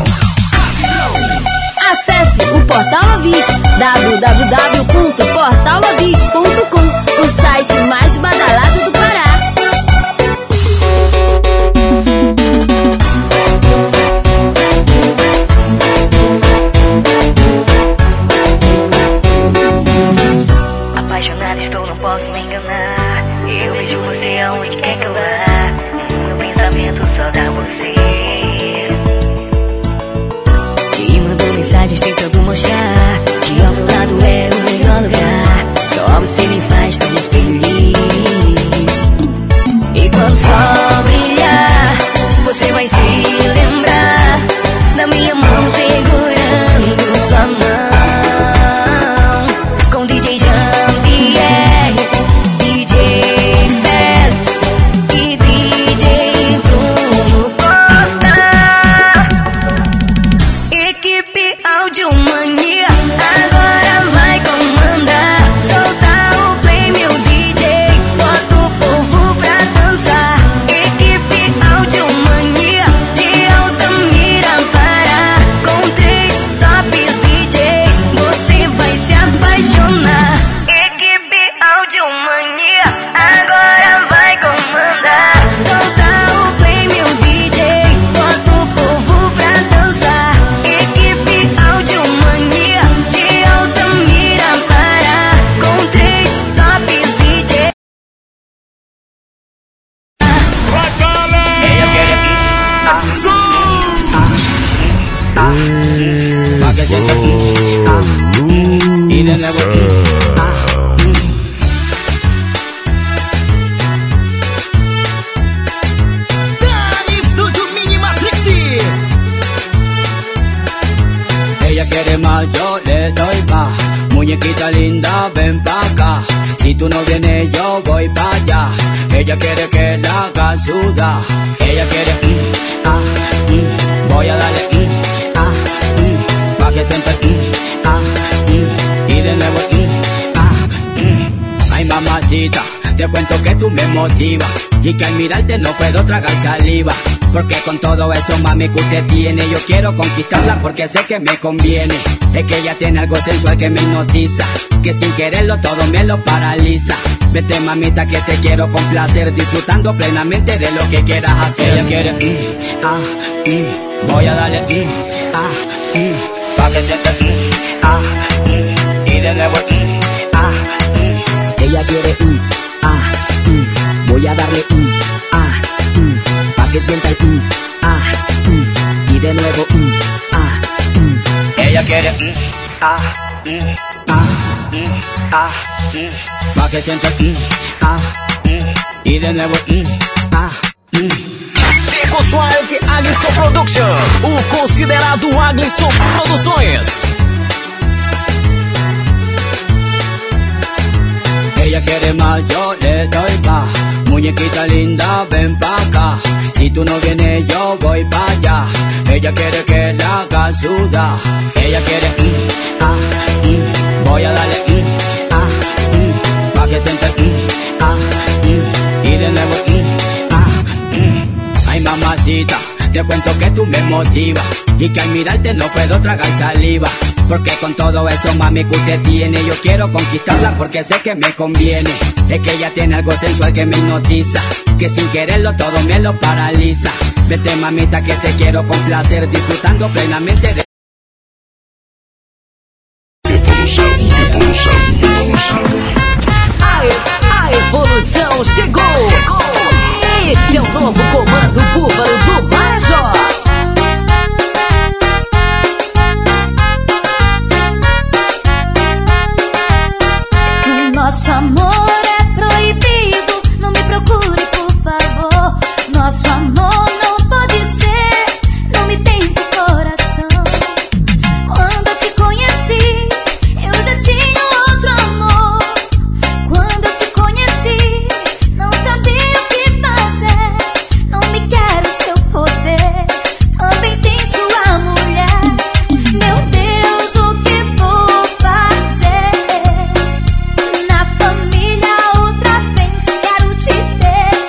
Acesse o Portal Avis, www.portalavis.com, o site mais badalado do Pará. Apaixonado estou, não posso me enganar. Eu vejo você aonde quer que eu vá. No meu pensamento só dá você. Mensagens tentando mostrar que ao meu lado é o melhor lugar. Só você me faz tão Estúdio Mini Matrix. Ella quiere más, yo le doy más. Muñequita linda, ven pa' acá. Si tú no vienes, yo voy pa' allá. Ella quiere que la haga sudar. Ella quiere, voy a darle, pa' que sienta, y de nuevo, ay mamacita, te cuento que tú me motivas y que al mirarte no puedo tragar saliva. Porque con todo eso, mami, que usted tiene, yo quiero conquistarla porque sé que me conviene. Es que ella tiene algo sensual que me hipnotiza, que sin quererlo todo me lo paraliza. Vete, mamita, que te quiero complacer, disfrutando plenamente de lo que quieras hacer. Ella quiere, voy a darle, pa' que sientas, y de nuevo, Ella quiere voy a darle pa' que sienta el y de nuevo Ella quiere, pa' que sienta, y de nuevo, Beco Suárez e Aglisson Production, o considerado Aglisson Produções. Ella quiere más, yo le doy más. Muñequita linda, ven pa' acá. Si tú no vienes, yo voy pa' allá. Ella quiere que la haga sudar. Ella quiere, voy a darle, pa' que sienta, y de nuevo, ay mamacita, te cuento que tú me motivas y que al mirarte no puedo tragar saliva. Porque con todo eso, mami, que usted tiene, yo quiero conquistarla porque sé que me conviene. Es que ella tiene algo sensual que me hipnotiza, que sin quererlo todo me lo paraliza. Vete, mamita, que te quiero complacer, disfrutando plenamente de... A evolução chegou. Este é o novo comando búfalo do Marajó. Nosso amor é proibido, não me procure, por favor. Nosso amor não pode ser, não me tente coração. Quando eu te conheci, eu já tinha outro amor. Quando eu te conheci, não sabia o que fazer. Não me quer o seu poder, também tem sua mulher. Meu Deus, o que vou fazer? Na família outra vez quero te ter.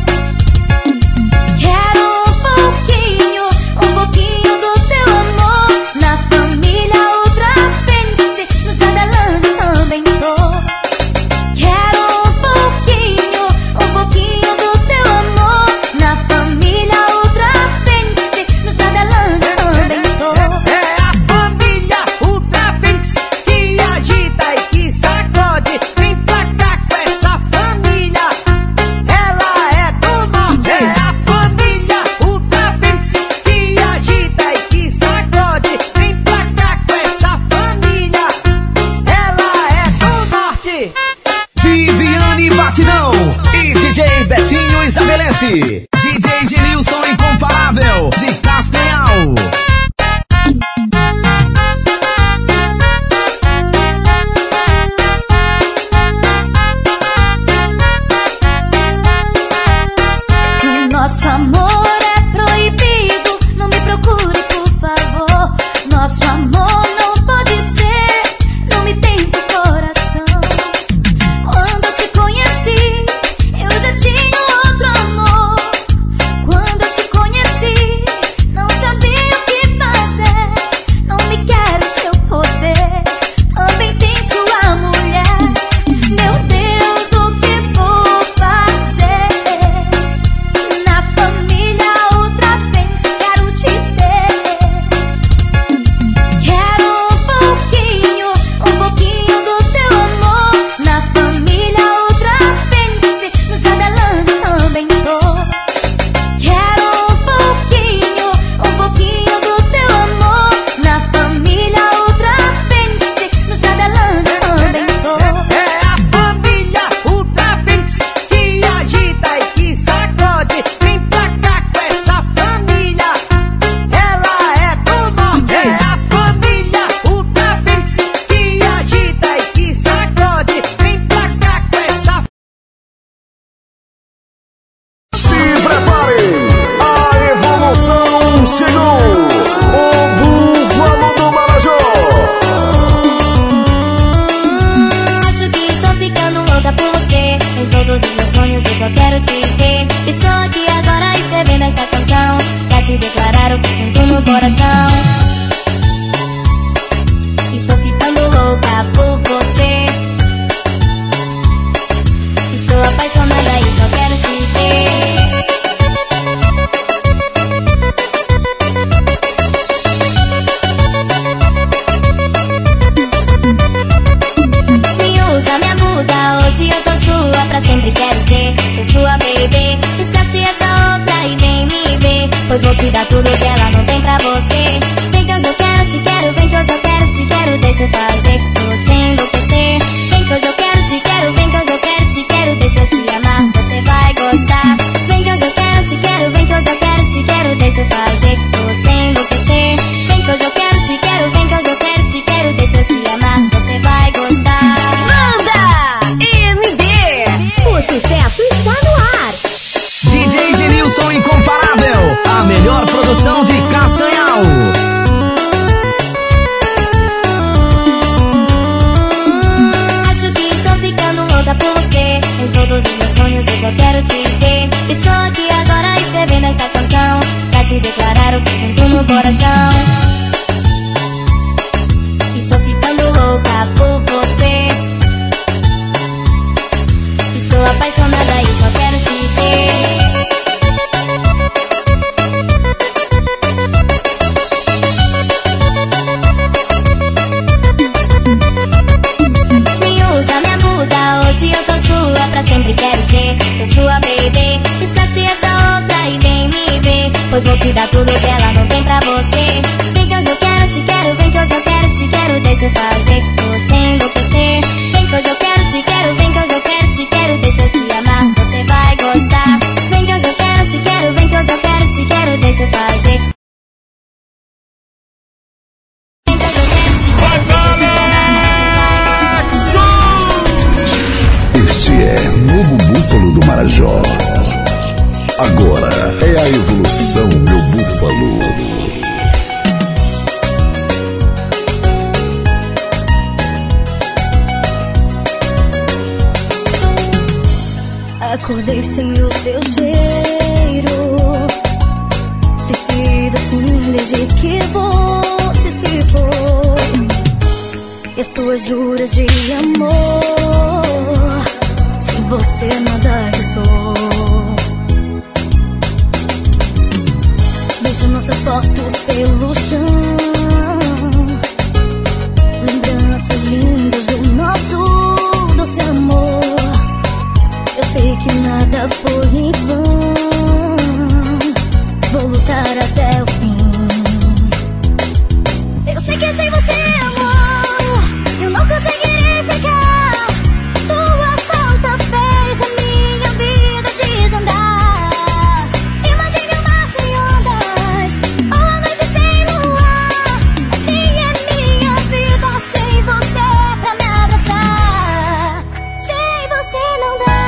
Quero um pouquinho do teu amor. Na família outra vez, no Jandelândia também tô. Quero um pouquinho do teu amor. Na família outra vez, no Jandelândia também tô. É a família Ultra Fênix que agita e que sacode. Vem pra cá com essa família, ela é do norte. É a família Ultra Fênix que agita e que sacode. Vem pra cá com essa família, ela é do norte. Viviane Batidão e DJ Betinho estabelece. DJ Genilson Incomparável de Castanhal. Nosso amor é proibido, não me procure, por favor. Nosso amor não pode ser, não me tente coração. Quando eu te conheci, eu já tinha outro amor. louca por você. Em todos os meus sonhos eu só quero te ter. Estou aqui agora escrevendo essa canção pra te declarar o que sinto no coração. Estou ficando louca por você. Estou apaixonada e só quero te ter. Hoje eu sou sua, pra sempre quero ser sua baby. Esquece essa outra e vem me ver, pois vou te dar tudo que ela não tem pra você. Vem que hoje eu quero, te quero, vem que hoje eu quero, te quero. Deixa eu fazer você enlouquecer. Vem que hoje eu quero, te quero, vem que hoje eu quero, te quero. Deixa eu te amar, você vai gostar. Vem que hoje eu quero, te quero, vem que hoje eu quero, te quero. Deixa eu fazer você enlouquecer. Vem que hoje eu quero, te quero, vem que hoje eu quero, te quero. Deixa eu te amar, você vai gostar. O sucesso está no ar. DJ Genilson Incomparável, a melhor produção de Castanhal. Acho que estou ficando louca por você. Em todos os meus sonhos eu só quero te ter. Estou aqui agora escrevendo essa canção pra te declarar o que sinto no coração. Estou ficando louca por você. Estou apaixonada e só quero te ter. Me usa, me abusa, hoje eu sou sua, pra sempre quero ser sua baby. Esquece essa outra e vem me ver, pois vou te dar tudo que ela não tem pra você. Vem que hoje eu quero, te quero, vem que hoje eu quero, te quero. Deixa eu fazer você enlouquecer. Vem que hoje eu quero, te quero, vem que hoje eu quero, te quero. Deixa eu te amar, você vai gostar. Vem que hoje eu quero, te quero, vem que hoje eu quero, te quero. Deixa eu fazer. Vem que hoje eu quero, te quero. Este é Novo Búfalo do Marajó. Agora é a evolução, meu búfalo. Acordei sem o teu cheiro. Ter sido assim desde que você se foi. E as tuas juras de amor, sem você nada eu sou. Vejo nossas fotos pelo chão, lembranças lindas do nosso doce amor. Eu sei que nada foi em vão, vou lutar até o fim. Eu sei que sem você, amor, eu não conseguirei ficar. Tua falta fez a minha vida desandar. Imagine o mar sem ondas, ou a noite sem luar. Assim é minha vida sem você pra me abraçar. Sem você não dá.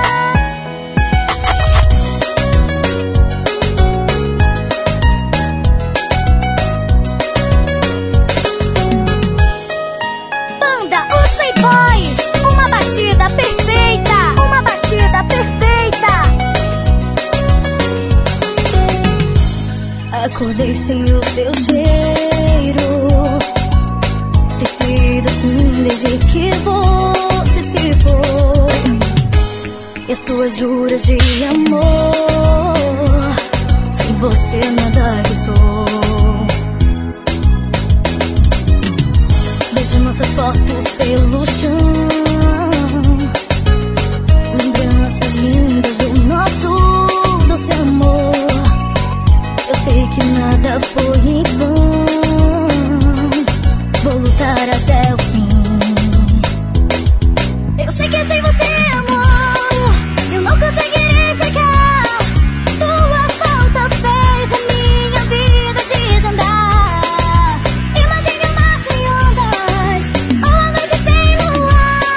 Acordei sem o teu cheiro. Ter sido assim desde que você se foi. E as tuas juras de amor, sem você nada eu sou. Vejo nossas fotos pelo chão, lembranças lindas do nosso doce amor. Eu sei que nada foi em vão, vou lutar até o fim. Eu sei que sem você, amor, eu não conseguirei ficar. Tua falta fez a minha vida desandar. Imagine o mar sem ondas, ou a noite sem luar.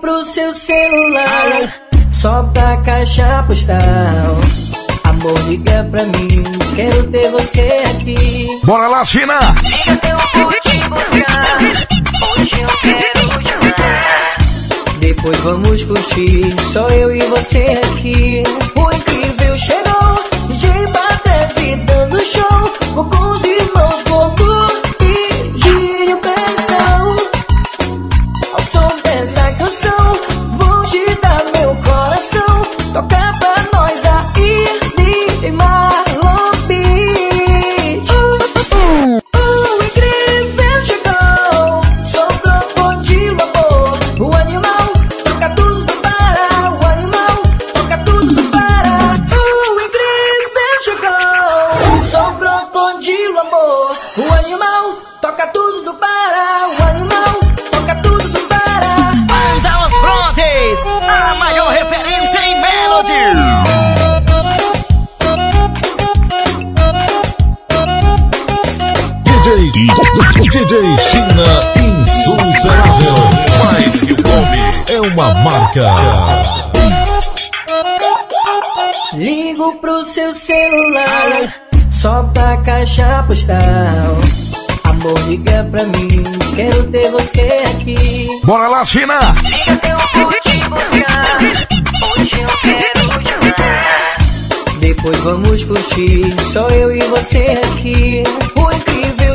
pro seu celular, só pra caixa postal. Amor, liga pra mim, quero ter você aqui. Bora lá, China! Liga que eu vou te buscar, hoje eu quero te amar. Depois vamos curtir, só eu e você aqui. O incrível chegou, DJ Patrese dando show. Vou com os irmãos Bobo e Gírio Pressão. Ao som dessa canção, vou te dar meu coração. Toca pra nós aí, DJ Marlon Beat. O incrível chegou, sou crocodilo amor. O animal toca tudo para, o animal toca tudo para. O incrível chegou, sou crocodilo amor. O animal toca tudo para, o animal toca tudo para. Banda Os Brontes, a maior referência em Melody. DJ China insuperável. Mais que o nome, é uma marca. Ligo pro seu celular, só pra caixa postal. Amor, liga pra mim, quero ter você aqui. Bora lá, China! Liga que eu vou te buscar, hoje eu quero te amar. Depois vamos curtir, só eu e você aqui. O incrível